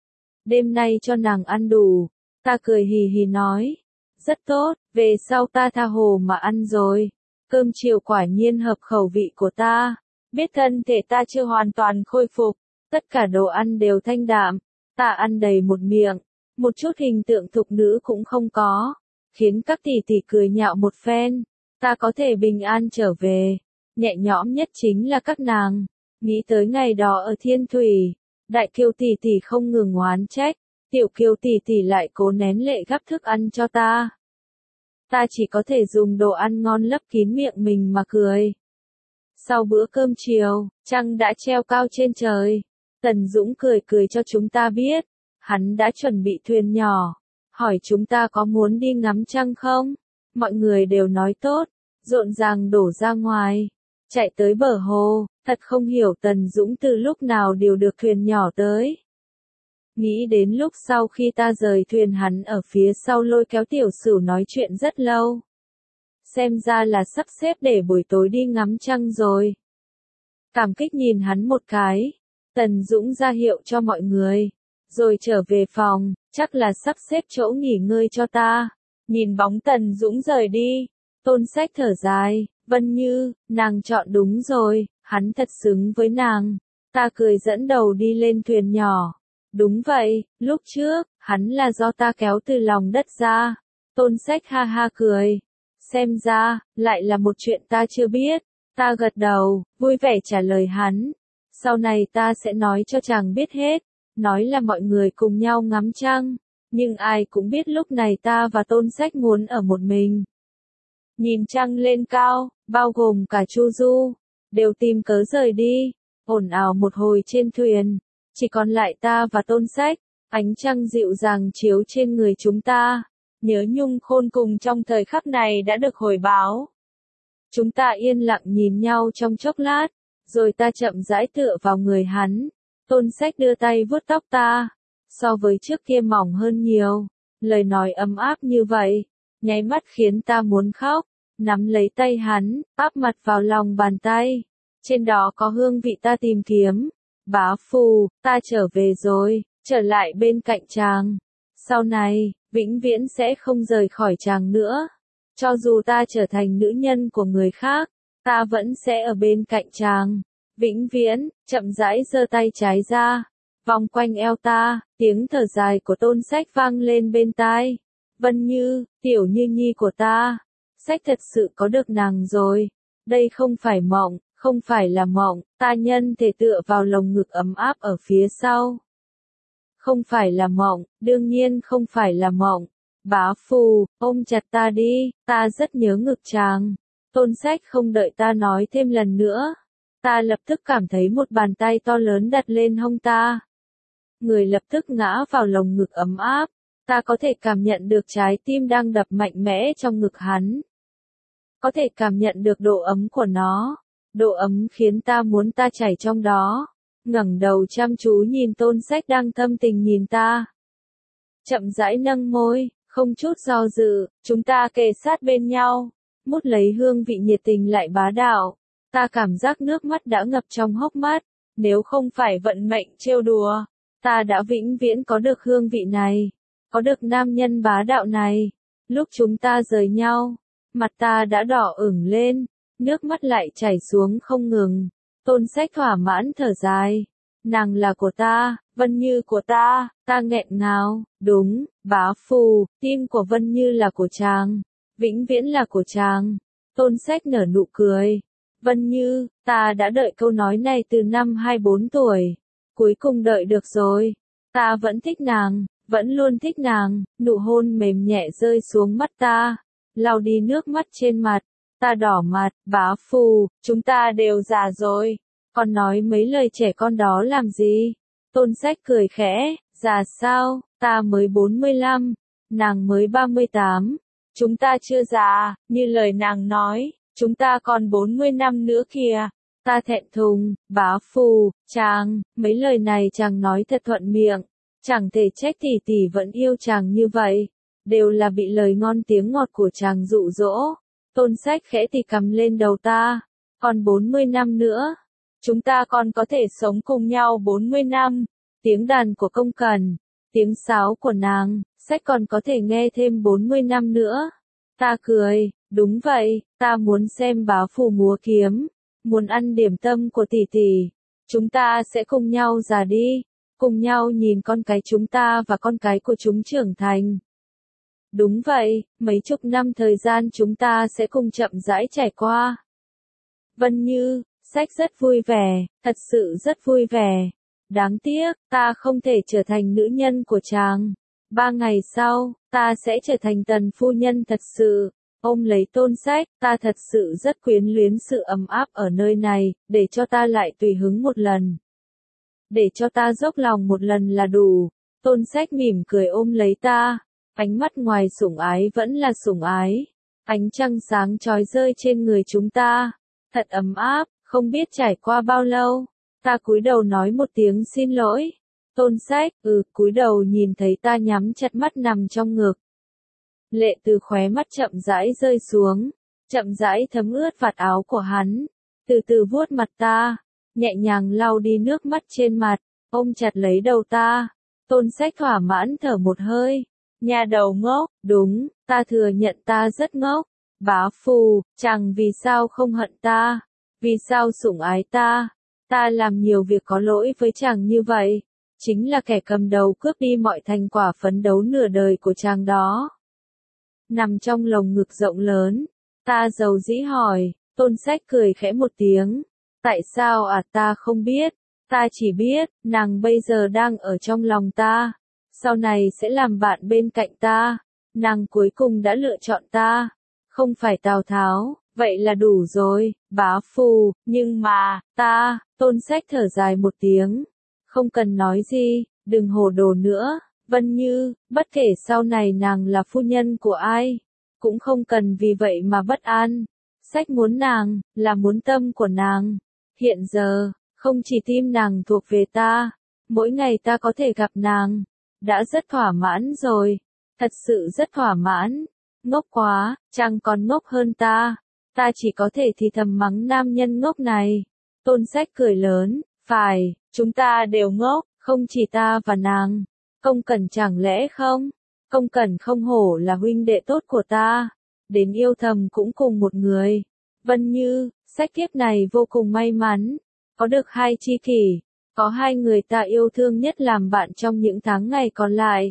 Đêm nay cho nàng ăn đủ. Ta cười hì hì nói. Rất tốt, về sau ta tha hồ mà ăn rồi. Cơm chiều quả nhiên hợp khẩu vị của ta. Biết thân thể ta chưa hoàn toàn khôi phục. Tất cả đồ ăn đều thanh đạm. Ta ăn đầy một miệng. Một chút hình tượng thục nữ cũng không có. Khiến các tỷ tỷ cười nhạo một phen. Ta có thể bình an trở về. Nhẹ nhõm nhất chính là các nàng. Nghĩ tới ngày đó ở Thiên Thủy. Đại Kiều tỷ tỷ không ngừng oán trách. Tiểu Kiều tỷ tỷ lại cố nén lệ gắp thức ăn cho ta. Ta chỉ có thể dùng đồ ăn ngon lấp kín miệng mình mà cười. Sau bữa cơm chiều, trăng đã treo cao trên trời. Tần Dũng cười cười cho chúng ta biết. Hắn đã chuẩn bị thuyền nhỏ. Hỏi chúng ta có muốn đi ngắm trăng không? Mọi người đều nói tốt. Rộn ràng đổ ra ngoài. Chạy tới bờ hồ. Thật không hiểu Tần Dũng từ lúc nào điều được thuyền nhỏ tới. Nghĩ đến lúc sau khi ta rời thuyền hắn ở phía sau lôi kéo Tiểu Sửu nói chuyện rất lâu. Xem ra là sắp xếp để buổi tối đi ngắm trăng rồi. Cảm kích nhìn hắn một cái. Tần Dũng ra hiệu cho mọi người. Rồi trở về phòng, chắc là sắp xếp chỗ nghỉ ngơi cho ta. Nhìn bóng Tần Dũng rời đi. Tôn Sách thở dài. Vân Như, nàng chọn đúng rồi. Hắn thật xứng với nàng. Ta cười dẫn đầu đi lên thuyền nhỏ. Đúng vậy, lúc trước, hắn là do ta kéo từ lòng đất ra. Tôn Sách ha ha cười. Xem ra, lại là một chuyện ta chưa biết. Ta gật đầu, vui vẻ trả lời hắn. Sau này ta sẽ nói cho chàng biết hết. Nói là mọi người cùng nhau ngắm trăng. Nhưng ai cũng biết lúc này ta và Tôn Sách muốn ở một mình. Nhìn trăng lên cao, bao gồm cả Chu Du. Đều tìm cớ rời đi. Ồn ào một hồi trên thuyền. Chỉ còn lại ta và Tôn Sách. Ánh trăng dịu dàng chiếu trên người chúng ta. Nhớ nhung khôn cùng trong thời khắc này đã được hồi báo. Chúng ta yên lặng nhìn nhau trong chốc lát. Rồi ta chậm rãi tựa vào người hắn. Tôn Sách đưa tay vuốt tóc ta. So với trước kia mỏng hơn nhiều. Lời nói ấm áp như vậy. Nháy mắt khiến ta muốn khóc. Nắm lấy tay hắn, áp mặt vào lòng bàn tay. Trên đó có hương vị ta tìm kiếm. Bá Phù, ta trở về rồi, trở lại bên cạnh chàng. Sau này, vĩnh viễn sẽ không rời khỏi chàng nữa. Cho dù ta trở thành nữ nhân của người khác, ta vẫn sẽ ở bên cạnh chàng. Vĩnh viễn, chậm rãi giơ tay trái ra, vòng quanh eo ta, tiếng thở dài của Tôn Sách vang lên bên tai. Vân Như, tiểu Như Nhi của ta, Sách thật sự có được nàng rồi. Đây không phải mộng, không phải là mộng, ta nhân thể tựa vào lồng ngực ấm áp ở phía sau. Không phải là mộng, đương nhiên không phải là mộng. Bá Phù, ôm chặt ta đi, ta rất nhớ ngực chàng. Tôn Sách không đợi ta nói thêm lần nữa. Ta lập tức cảm thấy một bàn tay to lớn đặt lên hông ta. Người lập tức ngã vào lồng ngực ấm áp. Ta có thể cảm nhận được trái tim đang đập mạnh mẽ trong ngực hắn. Có thể cảm nhận được độ ấm của nó. Độ ấm khiến ta muốn ta chảy trong đó. Ngẩng đầu chăm chú nhìn Tôn Sách đang thâm tình nhìn ta. Chậm rãi nâng môi, không chút do dự, chúng ta kề sát bên nhau. Mút lấy hương vị nhiệt tình lại bá đạo. Ta cảm giác nước mắt đã ngập trong hốc mắt. Nếu không phải vận mệnh trêu đùa, ta đã vĩnh viễn có được hương vị này. Có được nam nhân bá đạo này. Lúc chúng ta rời nhau, mặt ta đã đỏ ửng lên, nước mắt lại chảy xuống không ngừng. Tôn Sách thỏa mãn thở dài. Nàng là của ta, Vân Như của ta, ta nghẹn ngào, đúng, Bá Phù, tim của Vân Như là của chàng, vĩnh viễn là của chàng. Tôn Sách nở nụ cười. Vân Như, ta đã đợi câu nói này từ năm hai mươi bốn tuổi. Cuối cùng đợi được rồi. Ta vẫn thích nàng, vẫn luôn thích nàng. Nụ hôn mềm nhẹ rơi xuống mắt ta, lau đi nước mắt trên mặt. Ta đỏ mặt, Bá Phù, chúng ta đều già rồi. Còn nói mấy lời trẻ con đó làm gì? Tôn Sách cười khẽ, già sao, ta mới bốn mươi lăm, nàng mới ba mươi tám. Chúng ta chưa già, như lời nàng nói, chúng ta còn bốn mươi năm nữa kìa. Ta thẹn thùng, Bá Phù, chàng, mấy lời này chàng nói thật thuận miệng. Chẳng thể trách tỷ tỷ vẫn yêu chàng như vậy. Đều là bị lời ngon tiếng ngọt của chàng dụ dỗ. Tôn Sách khẽ thì cầm lên đầu ta. Còn bốn mươi năm nữa. Chúng ta còn có thể sống cùng nhau bốn mươi năm. Tiếng đàn của Công Cần, tiếng sáo của nàng, Sách còn có thể nghe thêm bốn mươi năm nữa. Ta cười, đúng vậy, ta muốn xem Bá Phù múa kiếm, muốn ăn điểm tâm của tỷ tỷ. Chúng ta sẽ cùng nhau già đi, cùng nhau nhìn con cái chúng ta và con cái của chúng trưởng thành. Đúng vậy, mấy chục năm thời gian chúng ta sẽ cùng chậm rãi trải qua. Vân Như, Sách rất vui vẻ, thật sự rất vui vẻ. Đáng tiếc, ta không thể trở thành nữ nhân của chàng. Ba ngày sau, ta sẽ trở thành tần phu nhân thật sự. Ôm lấy Tôn Sách, ta thật sự rất quyến luyến sự ấm áp ở nơi này, để cho ta lại tùy hứng một lần. Để cho ta dốc lòng một lần là đủ. Tôn Sách mỉm cười ôm lấy ta. Ánh mắt ngoài sủng ái vẫn là sủng ái. Ánh trăng sáng chói rơi trên người chúng ta. Thật ấm áp, không biết trải qua bao lâu. Ta cúi đầu nói một tiếng xin lỗi. Tôn Sách, ừ, cúi đầu nhìn thấy ta nhắm chặt mắt nằm trong ngực. Lệ từ khóe mắt chậm rãi rơi xuống, chậm rãi thấm ướt vạt áo của hắn, từ từ vuốt mặt ta, nhẹ nhàng lau đi nước mắt trên mặt, ôm chặt lấy đầu ta. Tôn Sách thỏa mãn thở một hơi. Nhà đầu ngốc, đúng, ta thừa nhận ta rất ngốc. Bá Phù, chàng vì sao không hận ta? Vì sao sủng ái ta? Ta làm nhiều việc có lỗi với chàng như vậy. Chính là kẻ cầm đầu cướp đi mọi thành quả phấn đấu nửa đời của chàng đó. Nằm trong lồng ngực rộng lớn, ta dầu dĩ hỏi. Tôn Sách cười khẽ một tiếng. Tại sao à, ta không biết. Ta chỉ biết, nàng bây giờ đang ở trong lòng ta. Sau này sẽ làm bạn bên cạnh ta. Nàng cuối cùng đã lựa chọn ta. Không phải Tào Tháo, vậy là đủ rồi, Bá Phù, nhưng mà, ta, Tôn Sách thở dài một tiếng. Không cần nói gì, đừng hồ đồ nữa, Vân Như, bất kể sau này nàng là phu nhân của ai, cũng không cần vì vậy mà bất an. Sách muốn nàng, là muốn tâm của nàng. Hiện giờ, không chỉ tim nàng thuộc về ta, mỗi ngày ta có thể gặp nàng, đã rất thỏa mãn rồi, thật sự rất thỏa mãn. Ngốc quá, chàng còn ngốc hơn ta. Ta chỉ có thể thì thầm mắng nam nhân ngốc này. Tôn Sách cười lớn, phải, chúng ta đều ngốc, không chỉ ta và nàng. Công Cẩn chẳng lẽ không? Công Cẩn không hổ là huynh đệ tốt của ta. Đến yêu thầm cũng cùng một người. Vân Như, Sách kiếp này vô cùng may mắn. Có được hai tri kỷ, có hai người ta yêu thương nhất làm bạn trong những tháng ngày còn lại.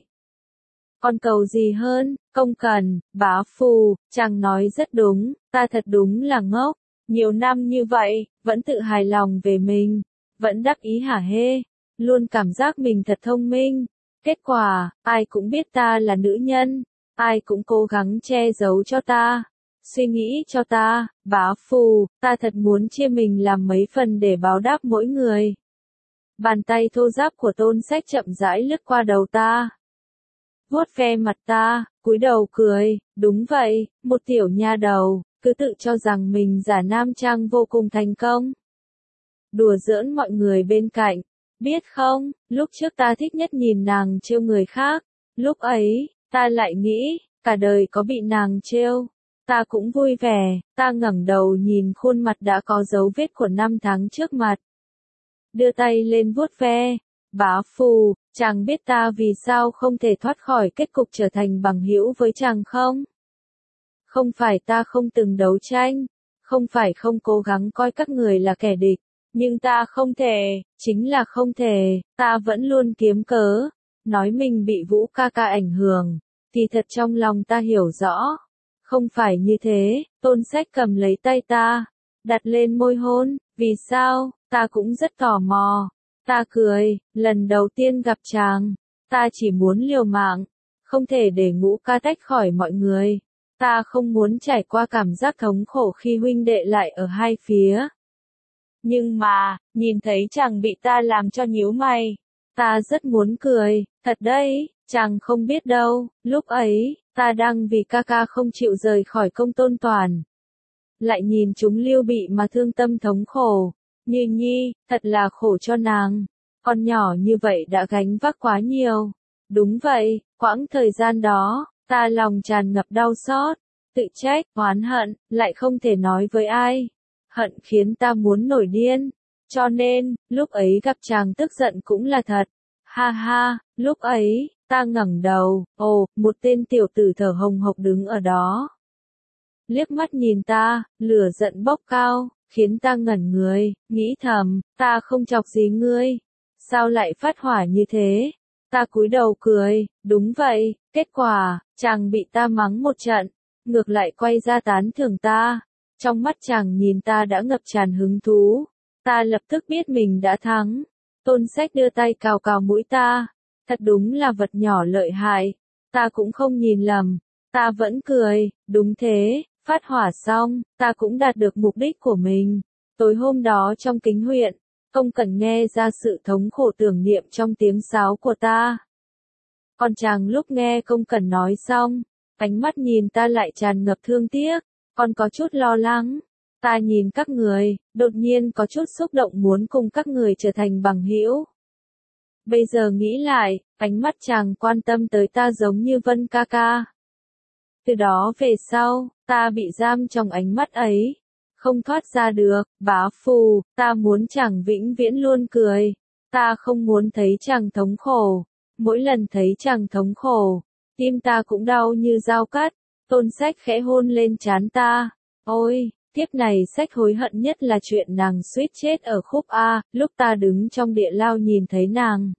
Còn cầu gì hơn, Công Cẩn, bá phù, chàng nói rất đúng, ta thật đúng là ngốc. Nhiều năm như vậy, vẫn tự hài lòng về mình, vẫn đắc ý hả hê, luôn cảm giác mình thật thông minh. Kết quả, ai cũng biết ta là nữ nhân, ai cũng cố gắng che giấu cho ta, suy nghĩ cho ta, bá phù, ta thật muốn chia mình làm mấy phần để báo đáp mỗi người. Bàn tay thô ráp của Tôn Sách chậm rãi lướt qua đầu ta, vuốt ve mặt ta, cúi đầu cười, đúng vậy, một tiểu nha đầu, cứ tự cho rằng mình giả nam trang vô cùng thành công. Đùa giỡn mọi người bên cạnh, biết không, lúc trước ta thích nhất nhìn nàng trêu người khác, lúc ấy, ta lại nghĩ, cả đời có bị nàng trêu, ta cũng vui vẻ, ta ngẩng đầu nhìn khuôn mặt đã có dấu vết của năm tháng trước mặt. Đưa tay lên vuốt ve, bá phù, chàng biết ta vì sao không thể thoát khỏi kết cục trở thành bằng hữu với chàng không? Không phải ta không từng đấu tranh, không phải không cố gắng coi các người là kẻ địch, nhưng ta không thể, chính là không thể, ta vẫn luôn kiếm cớ, nói mình bị Vũ ca ca ảnh hưởng, thì thật trong lòng ta hiểu rõ. Không phải như thế, Tôn Sách cầm lấy tay ta, đặt lên môi hôn, vì sao, ta cũng rất tò mò. Ta cười, lần đầu tiên gặp chàng, ta chỉ muốn liều mạng, không thể để Ngũ ca tách khỏi mọi người. Ta không muốn trải qua cảm giác thống khổ khi huynh đệ lại ở hai phía. Nhưng mà, nhìn thấy chàng bị ta làm cho nhíu mày, ta rất muốn cười, thật đấy, chàng không biết đâu, lúc ấy, ta đang vì ca ca không chịu rời khỏi Công Tôn Toàn. Lại nhìn chúng Lưu Bị mà thương tâm thống khổ, Như Nhi, thật là khổ cho nàng, con nhỏ như vậy đã gánh vác quá nhiều. Đúng vậy, quãng thời gian đó, ta lòng tràn ngập đau xót, tự trách, oán hận, lại không thể nói với ai. Hận khiến ta muốn nổi điên. Cho nên, lúc ấy gặp chàng tức giận cũng là thật. Ha ha, lúc ấy, ta ngẩng đầu, ồ, một tên tiểu tử thở hồng hộc đứng ở đó. Liếc mắt nhìn ta, lửa giận bốc cao, khiến ta ngẩn người, nghĩ thầm, ta không chọc gì ngươi. Sao lại phát hỏa như thế? Ta cúi đầu cười, đúng vậy, kết quả, chàng bị ta mắng một trận, ngược lại quay ra tán thưởng ta. Trong mắt chàng nhìn ta đã ngập tràn hứng thú, ta lập tức biết mình đã thắng. Tôn Sách đưa tay cào cào mũi ta, thật đúng là vật nhỏ lợi hại, ta cũng không nhìn lầm, ta vẫn cười, đúng thế, phát hỏa xong, ta cũng đạt được mục đích của mình. Tối hôm đó trong Kính huyện, Công Cẩn nghe ra sự thống khổ tưởng niệm trong tiếng sáo của ta. Còn chàng lúc nghe Công Cẩn nói xong, ánh mắt nhìn ta lại tràn ngập thương tiếc, còn có chút lo lắng. Ta nhìn các người, đột nhiên có chút xúc động muốn cùng các người trở thành bằng hữu. Bây giờ nghĩ lại, ánh mắt chàng quan tâm tới ta giống như Vân ca ca. Từ đó về sau, ta bị giam trong ánh mắt ấy, không thoát ra được, bá phù, ta muốn chàng vĩnh viễn luôn cười, ta không muốn thấy chàng thống khổ, mỗi lần thấy chàng thống khổ, tim ta cũng đau như dao cắt. Tôn Sách khẽ hôn lên trán ta, ôi, tiếp này Sách hối hận nhất là chuyện nàng suýt chết ở khúc A, lúc ta đứng trong địa lao nhìn thấy nàng.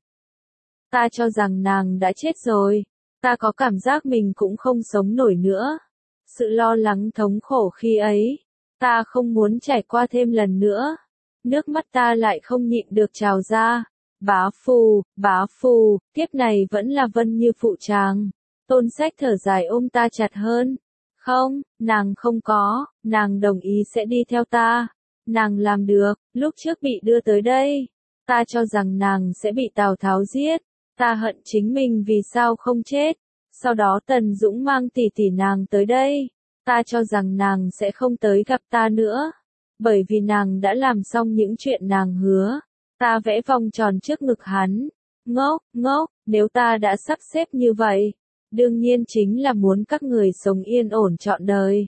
Ta cho rằng nàng đã chết rồi, ta có cảm giác mình cũng không sống nổi nữa. Sự lo lắng thống khổ khi ấy, ta không muốn trải qua thêm lần nữa. Nước mắt ta lại không nhịn được trào ra. Bá phù, bá phù, tiếp này vẫn là Vân như phụ chàng. Tôn Sách thở dài ôm ta chặt hơn. Không, nàng không có, nàng đồng ý sẽ đi theo ta. Nàng làm được, lúc trước bị đưa tới đây. Ta cho rằng nàng sẽ bị Tào Tháo giết. Ta hận chính mình vì sao không chết. Sau đó Tần Dũng mang tỷ tỷ nàng tới đây. Ta cho rằng nàng sẽ không tới gặp ta nữa. Bởi vì nàng đã làm xong những chuyện nàng hứa. Ta vẽ vòng tròn trước ngực hắn. Ngốc, ngốc, nếu ta đã sắp xếp như vậy, đương nhiên chính là muốn các người sống yên ổn trọn đời.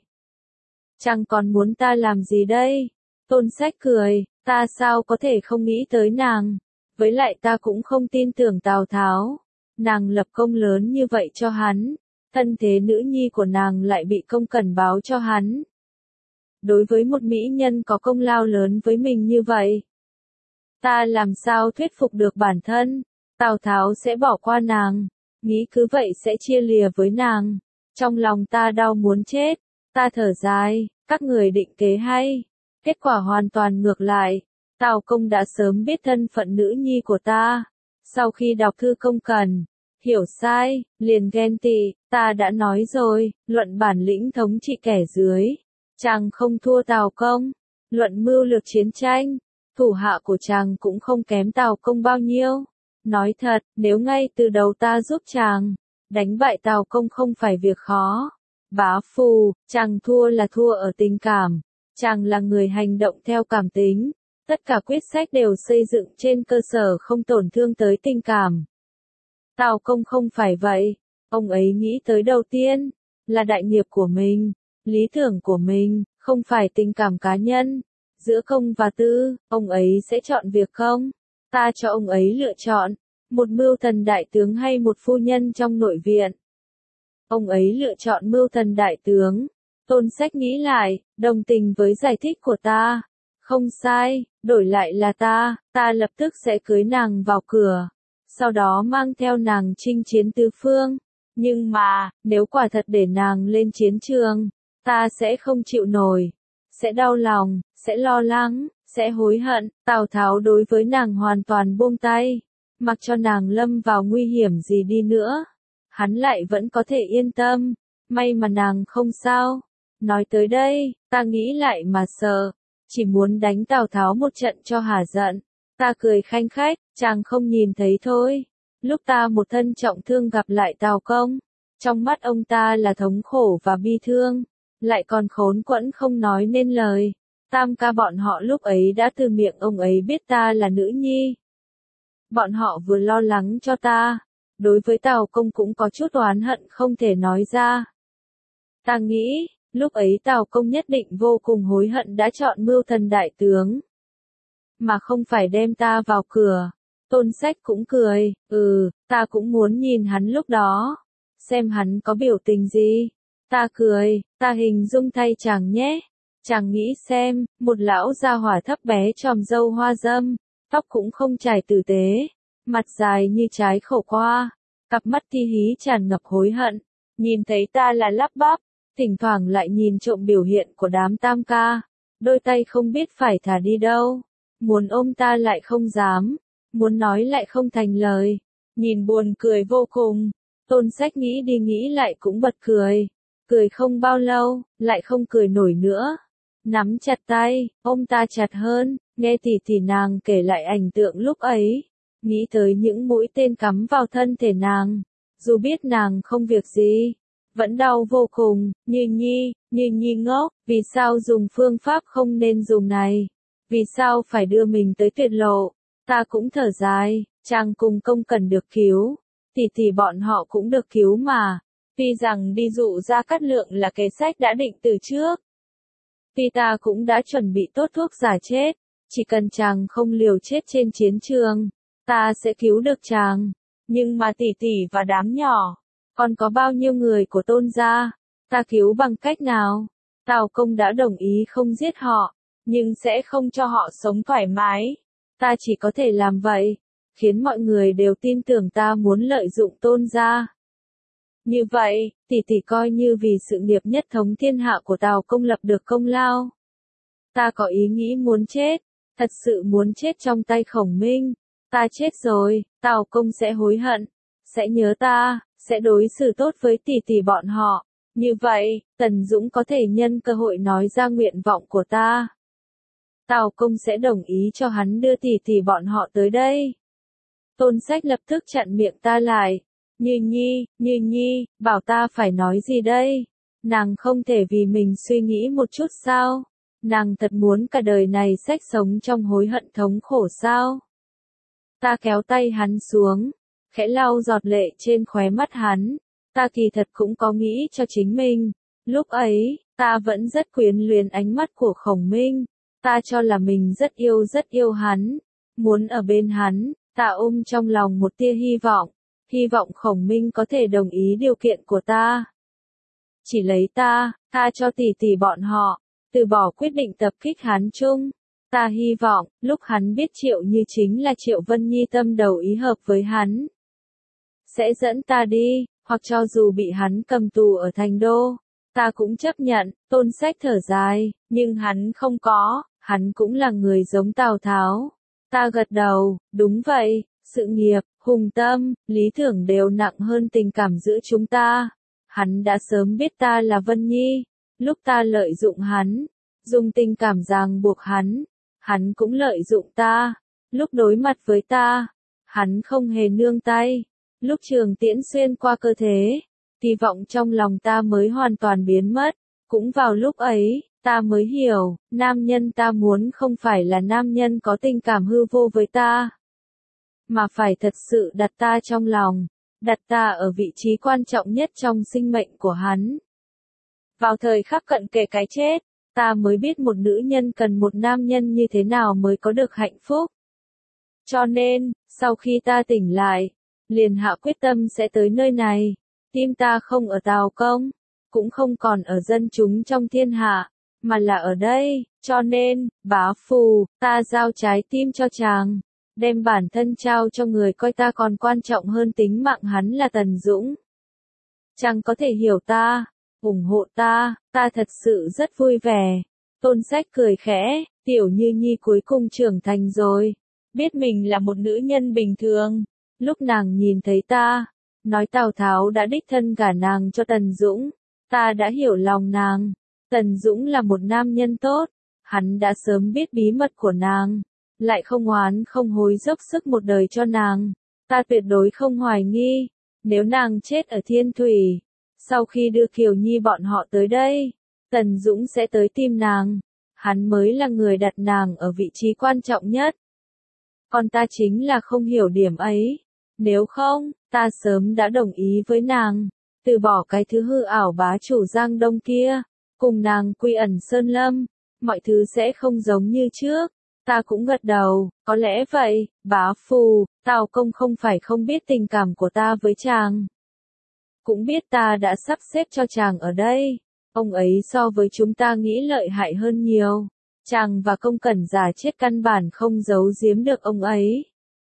Chẳng còn muốn ta làm gì đây? Tôn Sách cười, ta sao có thể không nghĩ tới nàng? Với lại ta cũng không tin tưởng Tào Tháo. Nàng lập công lớn như vậy cho hắn, thân thế nữ nhi của nàng lại bị Công Cẩn báo cho hắn. Đối với một mỹ nhân có công lao lớn với mình như vậy, Ta làm sao thuyết phục được bản thân, Tào Tháo sẽ bỏ qua nàng, nghĩ cứ vậy sẽ chia lìa với nàng. Trong lòng ta đau muốn chết, ta thở dài, các người định kế hay. Kết quả hoàn toàn ngược lại, Tào Công đã sớm biết thân phận nữ nhi của ta. Sau khi đọc thư công cần, hiểu sai, liền ghen tị, ta đã nói rồi, luận bản lĩnh thống trị kẻ dưới. Chàng không thua Tào Công, luận mưu lược chiến tranh, thủ hạ của chàng cũng không kém Tào Công bao nhiêu. Nói thật, nếu ngay từ đầu ta giúp chàng, đánh bại Tào Công không phải việc khó. Bá Phù, chàng thua là thua ở tình cảm, chàng là người hành động theo cảm tính. Tất cả quyết sách đều xây dựng trên cơ sở không tổn thương tới tình cảm. Tào Công không phải vậy, ông ấy nghĩ tới đầu tiên, là đại nghiệp của mình, lý tưởng của mình, không phải tình cảm cá nhân. Giữa công và tư, ông ấy sẽ chọn việc công. Ta cho ông ấy lựa chọn, một mưu thần đại tướng hay một phu nhân trong nội viện. Ông ấy lựa chọn mưu thần đại tướng. Tôn Sách nghĩ lại, đồng tình với giải thích của ta. Không sai, đổi lại là ta, ta lập tức sẽ cưới nàng vào cửa. Sau đó mang theo nàng chinh chiến tứ phương. Nhưng mà, nếu quả thật để nàng lên chiến trường, ta sẽ không chịu nổi. Sẽ đau lòng, sẽ lo lắng, sẽ hối hận. Tào Tháo đối với nàng hoàn toàn buông tay. Mặc cho nàng lâm vào nguy hiểm gì đi nữa, hắn lại vẫn có thể yên tâm. May mà nàng không sao. Nói tới đây, ta nghĩ lại mà sợ. Chỉ muốn đánh Tào Tháo một trận cho hả giận. Ta cười khanh khách, chàng không nhìn thấy thôi. Lúc ta một thân trọng thương gặp lại Tào Công, trong mắt ông ta là thống khổ và bi thương, lại còn khốn quẫn không nói nên lời. Tam ca bọn họ lúc ấy đã từ miệng ông ấy biết ta là nữ nhi. Bọn họ vừa lo lắng cho ta, đối với Tào Công cũng có chút oán hận không thể nói ra. Ta nghĩ, lúc ấy Tào Công nhất định vô cùng hối hận đã chọn mưu thần đại tướng, mà không phải đem ta vào cửa. Tôn Sách cũng cười, ừ, ta cũng muốn nhìn hắn lúc đó, xem hắn có biểu tình gì. Ta cười, ta hình dung thay chàng nhé. Chàng nghĩ xem, một lão gia hỏa thấp bé tròm râu hoa râm, tóc cũng không chải tử tế, mặt dài như trái khổ qua, cặp mắt ti hí tràn ngập hối hận, nhìn thấy ta là lắp bắp, thỉnh thoảng lại nhìn trộm biểu hiện của đám tam ca, đôi tay không biết phải thả đi đâu, muốn ôm ta lại không dám, muốn nói lại không thành lời, nhìn buồn cười vô cùng. Tôn Sách nghĩ đi nghĩ lại cũng bật cười, cười không bao lâu, lại không cười nổi nữa. Nắm chặt tay, ôm ta chặt hơn, nghe tỷ tỷ nàng kể lại ảnh tượng lúc ấy, nghĩ tới những mũi tên cắm vào thân thể nàng, dù biết nàng không việc gì, vẫn đau vô cùng. Như Nhi, Như Nhi ngốc, vì sao dùng phương pháp không nên dùng này, vì sao phải đưa mình tới tuyệt lộ. Ta cũng thở dài, chàng cùng công cần được cứu, tỷ tỷ bọn họ cũng được cứu mà, tuy rằng đi dụ Gia Cát Lượng là kế sách đã định từ trước. Vì ta cũng đã chuẩn bị tốt thuốc giả chết, chỉ cần chàng không liều chết trên chiến trường, ta sẽ cứu được chàng. Nhưng mà tỷ tỷ và đám nhỏ, còn có bao nhiêu người của Tôn gia, ta cứu bằng cách nào? Tào Công đã đồng ý không giết họ, nhưng sẽ không cho họ sống thoải mái. Ta chỉ có thể làm vậy, khiến mọi người đều tin tưởng ta muốn lợi dụng Tôn gia. Như vậy, tỷ tỷ coi như vì sự nghiệp nhất thống thiên hạ của Tào Công lập được công lao. Ta có ý nghĩ muốn chết, thật sự muốn chết trong tay Khổng Minh. Ta chết rồi, Tào Công sẽ hối hận, sẽ nhớ ta, sẽ đối xử tốt với tỷ tỷ bọn họ. Như vậy, Tần Dũng có thể nhân cơ hội nói ra nguyện vọng của ta. Tào Công sẽ đồng ý cho hắn đưa tỷ tỷ bọn họ tới đây. Tôn Sách lập tức chặn miệng ta lại. Như Nhi, Như Nhi, bảo ta phải nói gì đây? Nàng không thể vì mình suy nghĩ một chút sao? Nàng thật muốn cả đời này Sách sống trong hối hận thống khổ sao? Ta kéo tay hắn xuống, khẽ lau giọt lệ trên khóe mắt hắn. Ta kỳ thật cũng có nghĩ cho chính mình. Lúc ấy, ta vẫn rất quyến luyến ánh mắt của Khổng Minh. Ta cho là mình rất yêu rất yêu hắn. Muốn ở bên hắn, ta ôm trong lòng một tia hy vọng. Hy vọng Khổng Minh có thể đồng ý điều kiện của ta. Chỉ lấy ta, tha cho tỷ tỷ bọn họ, từ bỏ quyết định tập kích Hán Trung. Ta hy vọng, lúc hắn biết Triệu Như chính là Triệu Vân Nhi tâm đầu ý hợp với hắn, sẽ dẫn ta đi, hoặc cho dù bị hắn cầm tù ở thành đô, ta cũng chấp nhận. Tôn Sách thở dài, nhưng hắn không có, hắn cũng là người giống Tào Tháo. Ta gật đầu, đúng vậy, sự nghiệp, hùng tâm, lý tưởng đều nặng hơn tình cảm giữa chúng ta. Hắn đã sớm biết ta là Vân Nhi, lúc ta lợi dụng hắn, dùng tình cảm ràng buộc hắn, hắn cũng lợi dụng ta, lúc đối mặt với ta, hắn không hề nương tay, lúc trường tiễn xuyên qua cơ thể, hy vọng trong lòng ta mới hoàn toàn biến mất, cũng vào lúc ấy, ta mới hiểu, nam nhân ta muốn không phải là nam nhân có tình cảm hư vô với ta, mà phải thật sự đặt ta trong lòng, đặt ta ở vị trí quan trọng nhất trong sinh mệnh của hắn. Vào thời khắc cận kề cái chết, ta mới biết một nữ nhân cần một nam nhân như thế nào mới có được hạnh phúc. Cho nên, sau khi ta tỉnh lại, liền hạ quyết tâm sẽ tới nơi này, tim ta không ở Tào Công, cũng không còn ở dân chúng trong thiên hạ, mà là ở đây, cho nên, bá phù, ta giao trái tim cho chàng, đem bản thân trao cho người coi ta còn quan trọng hơn tính mạng hắn là Tần Dũng. Chàng có thể hiểu ta, ủng hộ ta, ta thật sự rất vui vẻ. Tôn Sách cười khẽ, Tiểu Như Nhi cuối cùng trưởng thành rồi, biết mình là một nữ nhân bình thường. Lúc nàng nhìn thấy ta, nói Tào Tháo đã đích thân gả nàng cho Tần Dũng, ta đã hiểu lòng nàng. Tần Dũng là một nam nhân tốt, hắn đã sớm biết bí mật của nàng, lại không oán không hối dốc sức một đời cho nàng. Ta tuyệt đối không hoài nghi, nếu nàng chết ở Thiên Thủy, sau khi đưa Kiều Nhi bọn họ tới đây, Tần Dũng sẽ tới tìm nàng, hắn mới là người đặt nàng ở vị trí quan trọng nhất. Còn ta chính là không hiểu điểm ấy, nếu không, ta sớm đã đồng ý với nàng, từ bỏ cái thứ hư ảo bá chủ Giang Đông kia, cùng nàng quy ẩn Sơn Lâm, mọi thứ sẽ không giống như trước. Ta cũng gật đầu, có lẽ vậy, bá phù, Tào Công không phải không biết tình cảm của ta với chàng. Cũng biết ta đã sắp xếp cho chàng ở đây, ông ấy so với chúng ta nghĩ lợi hại hơn nhiều. Chàng và Công Cẩn giả chết căn bản không giấu giếm được ông ấy.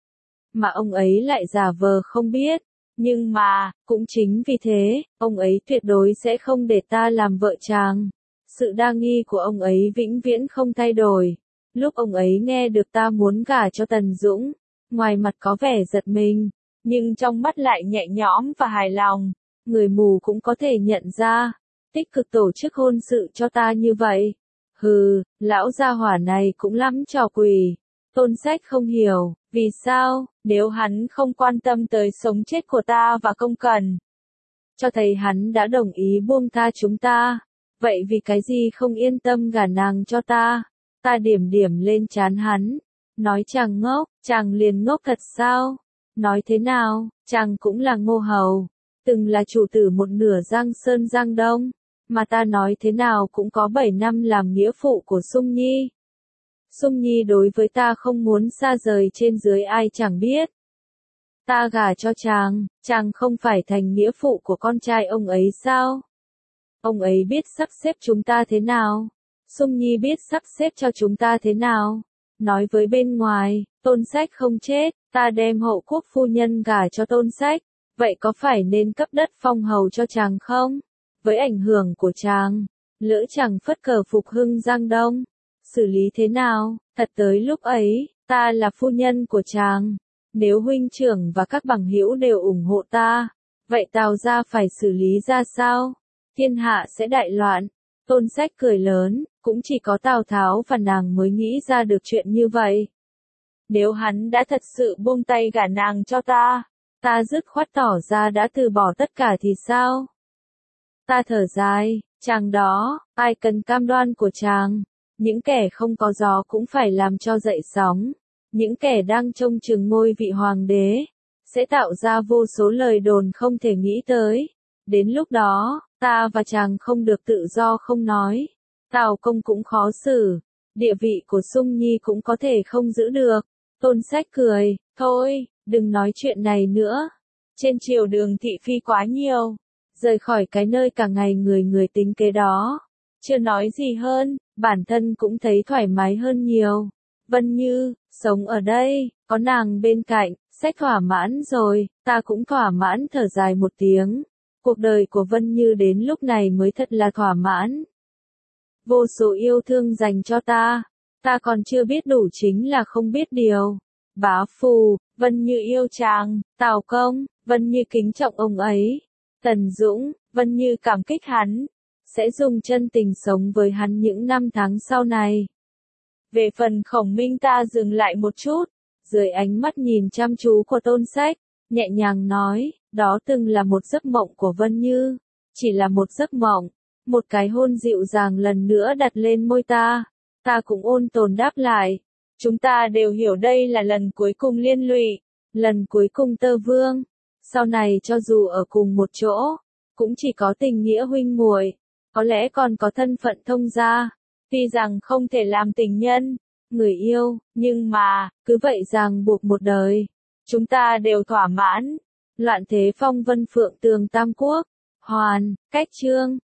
Mà ông ấy lại giả vờ không biết, nhưng mà, cũng chính vì thế, ông ấy tuyệt đối sẽ không để ta làm vợ chàng. Sự đa nghi của ông ấy vĩnh viễn không thay đổi. Lúc ông ấy nghe được ta muốn gả cho Tần Dũng, ngoài mặt có vẻ giật mình, nhưng trong mắt lại nhẹ nhõm và hài lòng. Người mù cũng có thể nhận ra, tích cực tổ chức hôn sự cho ta như vậy. Hừ, lão gia hỏa này cũng lắm trò quỷ. Tôn Sách không hiểu, vì sao, nếu hắn không quan tâm tới sống chết của ta và Công Cẩn, cho thấy hắn đã đồng ý buông tha chúng ta, vậy vì cái gì không yên tâm gả nàng cho ta? Ta điểm điểm lên trán hắn, nói chàng ngốc, chàng liền ngốc thật sao? Nói thế nào, chàng cũng là Ngô Hầu, từng là chủ tử một nửa Giang Sơn Giang Đông, mà ta nói thế nào cũng có bảy năm làm nghĩa phụ của Sung Nhi. Sung Nhi đối với ta không muốn xa rời trên dưới ai chẳng biết. Ta gả cho chàng, chàng không phải thành nghĩa phụ của con trai ông ấy sao? Ông ấy biết sắp xếp chúng ta thế nào? Sung Nhi biết sắp xếp cho chúng ta thế nào? Nói với bên ngoài, Tôn Sách không chết, ta đem hậu quốc phu nhân gả cho Tôn Sách, vậy có phải nên cấp đất phong hầu cho chàng không? Với ảnh hưởng của chàng, lỡ chàng phất cờ phục hưng Giang Đông, xử lý thế nào? Thật tới lúc ấy, ta là phu nhân của chàng, nếu huynh trưởng và các bằng hữu đều ủng hộ ta, vậy Tào gia phải xử lý ra sao? Thiên hạ sẽ đại loạn. Tôn Sách cười lớn, cũng chỉ có Tào Tháo và nàng mới nghĩ ra được chuyện như vậy. Nếu hắn đã thật sự buông tay gả nàng cho ta, ta dứt khoát tỏ ra đã từ bỏ tất cả thì sao? Ta thở dài, chàng đó, ai cần cam đoan của chàng? Những kẻ không có gió cũng phải làm cho dậy sóng. Những kẻ đang trông chừng ngôi vị hoàng đế, sẽ tạo ra vô số lời đồn không thể nghĩ tới. Đến lúc đó, ta và chàng không được tự do không nói. Tào Công cũng khó xử, địa vị của Sung Nhi cũng có thể không giữ được. Tôn Sách cười, thôi, đừng nói chuyện này nữa. Trên triều đường thị phi quá nhiều, rời khỏi cái nơi cả ngày người người tính kế đó. chưa nói gì hơn, bản thân cũng thấy thoải mái hơn nhiều. Vân Như, sống ở đây, có nàng bên cạnh, sẽ thỏa mãn rồi, ta cũng thỏa mãn thở dài một tiếng. Cuộc đời của Vân Như đến lúc này mới thật là thỏa mãn. Vô số yêu thương dành cho ta, ta còn chưa biết đủ chính là không biết điều. Bá Phù, Vân Như yêu chàng, Tào Công, Vân Như kính trọng ông ấy. Tần Dũng, Vân Như cảm kích hắn, sẽ dùng chân tình sống với hắn những năm tháng sau này. Về phần Khổng Minh ta dừng lại một chút, dưới ánh mắt nhìn chăm chú của Tôn Sách, nhẹ nhàng nói, đó từng là một giấc mộng của Vân Như, chỉ là một giấc mộng, một cái hôn dịu dàng lần nữa đặt lên môi ta, ta cũng ôn tồn đáp lại, chúng ta đều hiểu đây là lần cuối cùng liên lụy, lần cuối cùng tơ vương, sau này cho dù ở cùng một chỗ, cũng chỉ có tình nghĩa huynh muội, có lẽ còn có thân phận thông gia, tuy rằng không thể làm tình nhân, người yêu, nhưng mà, cứ vậy ràng buộc một đời, chúng ta đều thỏa mãn. Loạn thế phong vân phượng tường tam quốc, hoàn, cách chương.